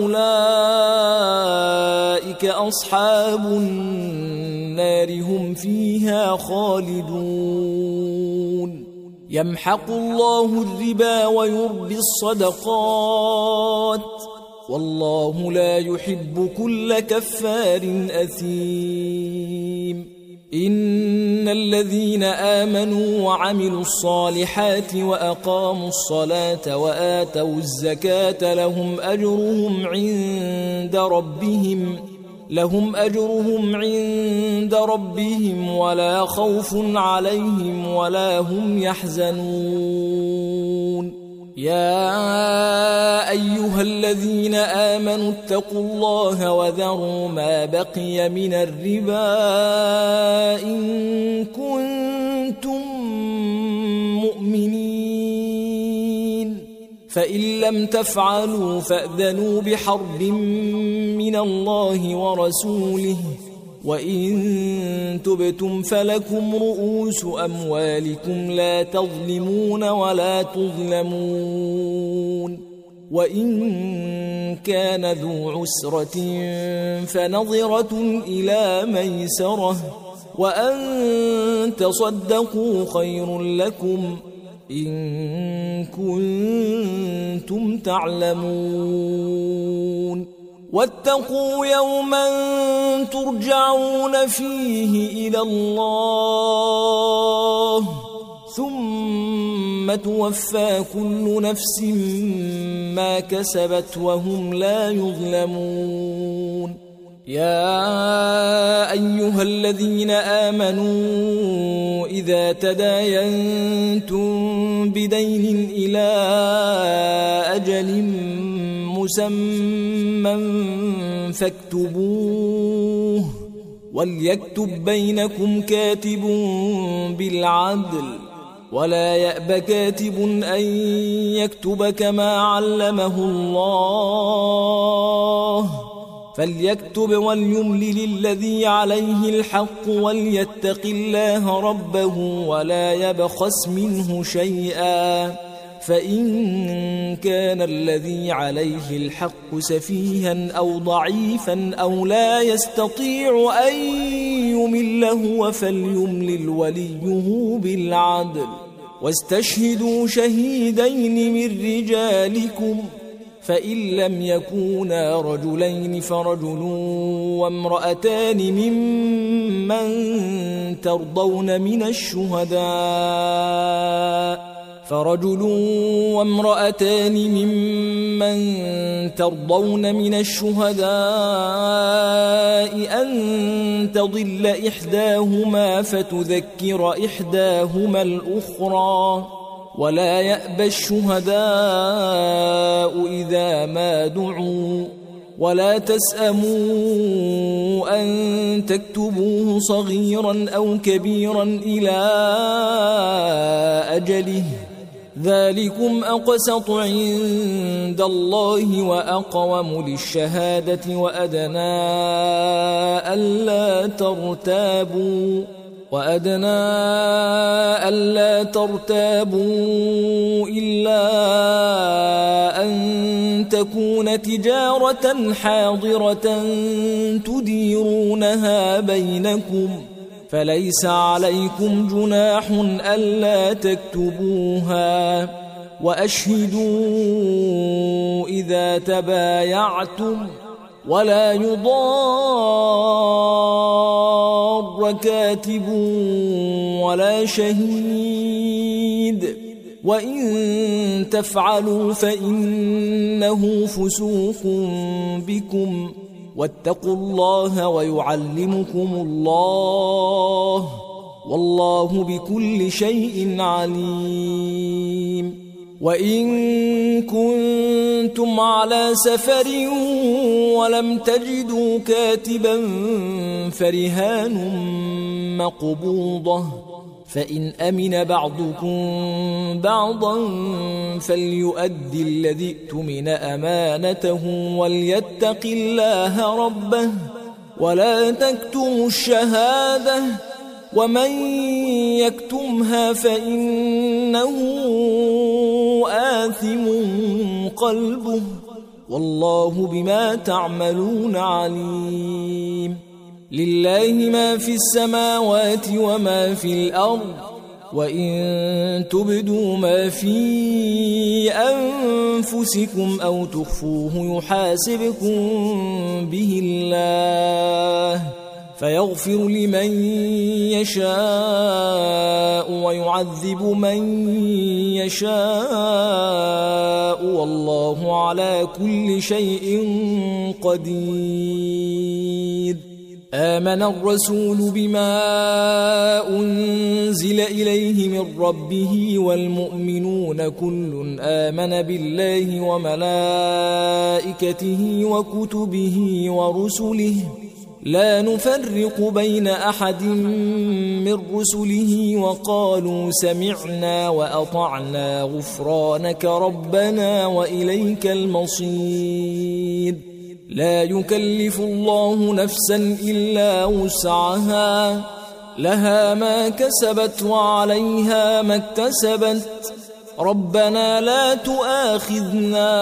فأولئك أصحاب النار هم فيها خالدون. يمحق الله الربا ويربي الصدقات والله لا يحب كل كفار أثيم. إن الذين آمنوا وعملوا الصالحات وأقاموا الصلاة وآتوا الزكاة لهم أجرهم عند ربهم لهم أجرهم عند ربهم ولا خوف عليهم ولا هم يحزنون. يا أيها الذين آمنوا اتقوا الله وذروا ما بقي من الربا إن كنتم مؤمنين فإن لم تفعلوا فأذنوا بحرب من الله ورسوله وإن تبتم فلكم رؤوس أموالكم لا تظلمون ولا تظلمون. وإن كان ذو عسرة فنظرة إلى ميسرة وأن تصدقوا خير لكم إن كنتم تعلمون. واتقوا يوما ترجعون فيه إلى الله ثم توفى كل نفس ما كسبت وهم لا يظلمون. يا أيها الذين آمنوا إذا تداينتم بدين إلى أجل مسمى فاكتبوه وليكتب بينكم كاتب بالعدل ولا يأب كاتب أن يكتب كما علمه الله فليكتب وليملل الذي عليه الحق وليتق الله ربه ولا يبخس منه شيئا فإن كان الذي عليه الحق سفيها أو ضعيفا أو لا يستطيع أن يمل هو فليملل وليه بالعدل واستشهدوا شهيدين من رجالكم فإن لم يكونا رجلين فرجل وامرأتان ممن ترضون من الشهداء فرجل وامرأتان ممن ترضون من الشهداء أن تضل إحداهما فتذكر إحداهما الأخرى ولا يأبى الشهداء إذا ما دعوا ولا تسأموا أن تكتبوه صغيرا أو كبيرا إلى أجله ذلكم أقسط عند الله وأقوم للشهادة وأدنى ألا ترتابوا وأدنى ألا ترتابوا إلا أن تكون تجارة حاضرة تديرونها بينكم فليس عليكم جناح ألا تكتبوها وأشهدوا إذا تبايعتم ولا يضار كاتب ولا شهيد وإن تفعلوا فإنه فسوق بكم واتقوا الله ويعلمكم الله والله بكل شيء عليم وإن كنتم على سفر ولم تجدوا كاتبا فرهان مقبوضة فإن أمن بعضكم بعضا فليؤدي الذي ائتمن أمانته وليتق الله ربه ولا تكتموا الشهادة ومن يكتمها فإنه آثم قلبه والله بما تعملون عليم لله ما في السماوات وما في الأرض وإن تبدوا ما في أنفسكم أو تخفوه يحاسبكم به الله فيغفر لمن يشاء ويعذب من يشاء والله على كل شيء قدير آمن الرسول بما أنزل إليه من ربه والمؤمنون كل آمن بالله وملائكته وكتبه ورسله لا نفرق بين أحد من رسله وقالوا سمعنا وأطعنا غفرانك ربنا وإليك المصير لا يكلف الله نفسا إلا وسعها لها ما كسبت وعليها ما اكتسبت ربنا لا تؤاخذنا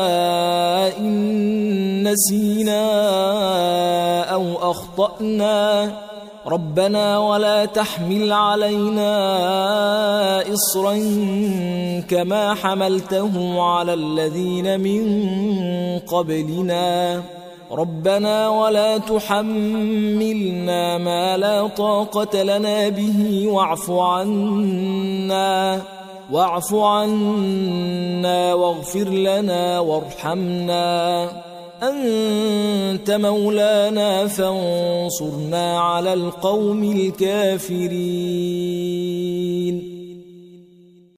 إن نسينا أو أخطأنا ربنا ولا تحمل علينا إصرا كما حملته على الذين من قبلنا ربنا ولا تحملنا ما لا طاقة لنا به واعف عنا واعف عنا واغفر لنا وارحمنا أنت مولانا فانصرنا على القوم الكافرين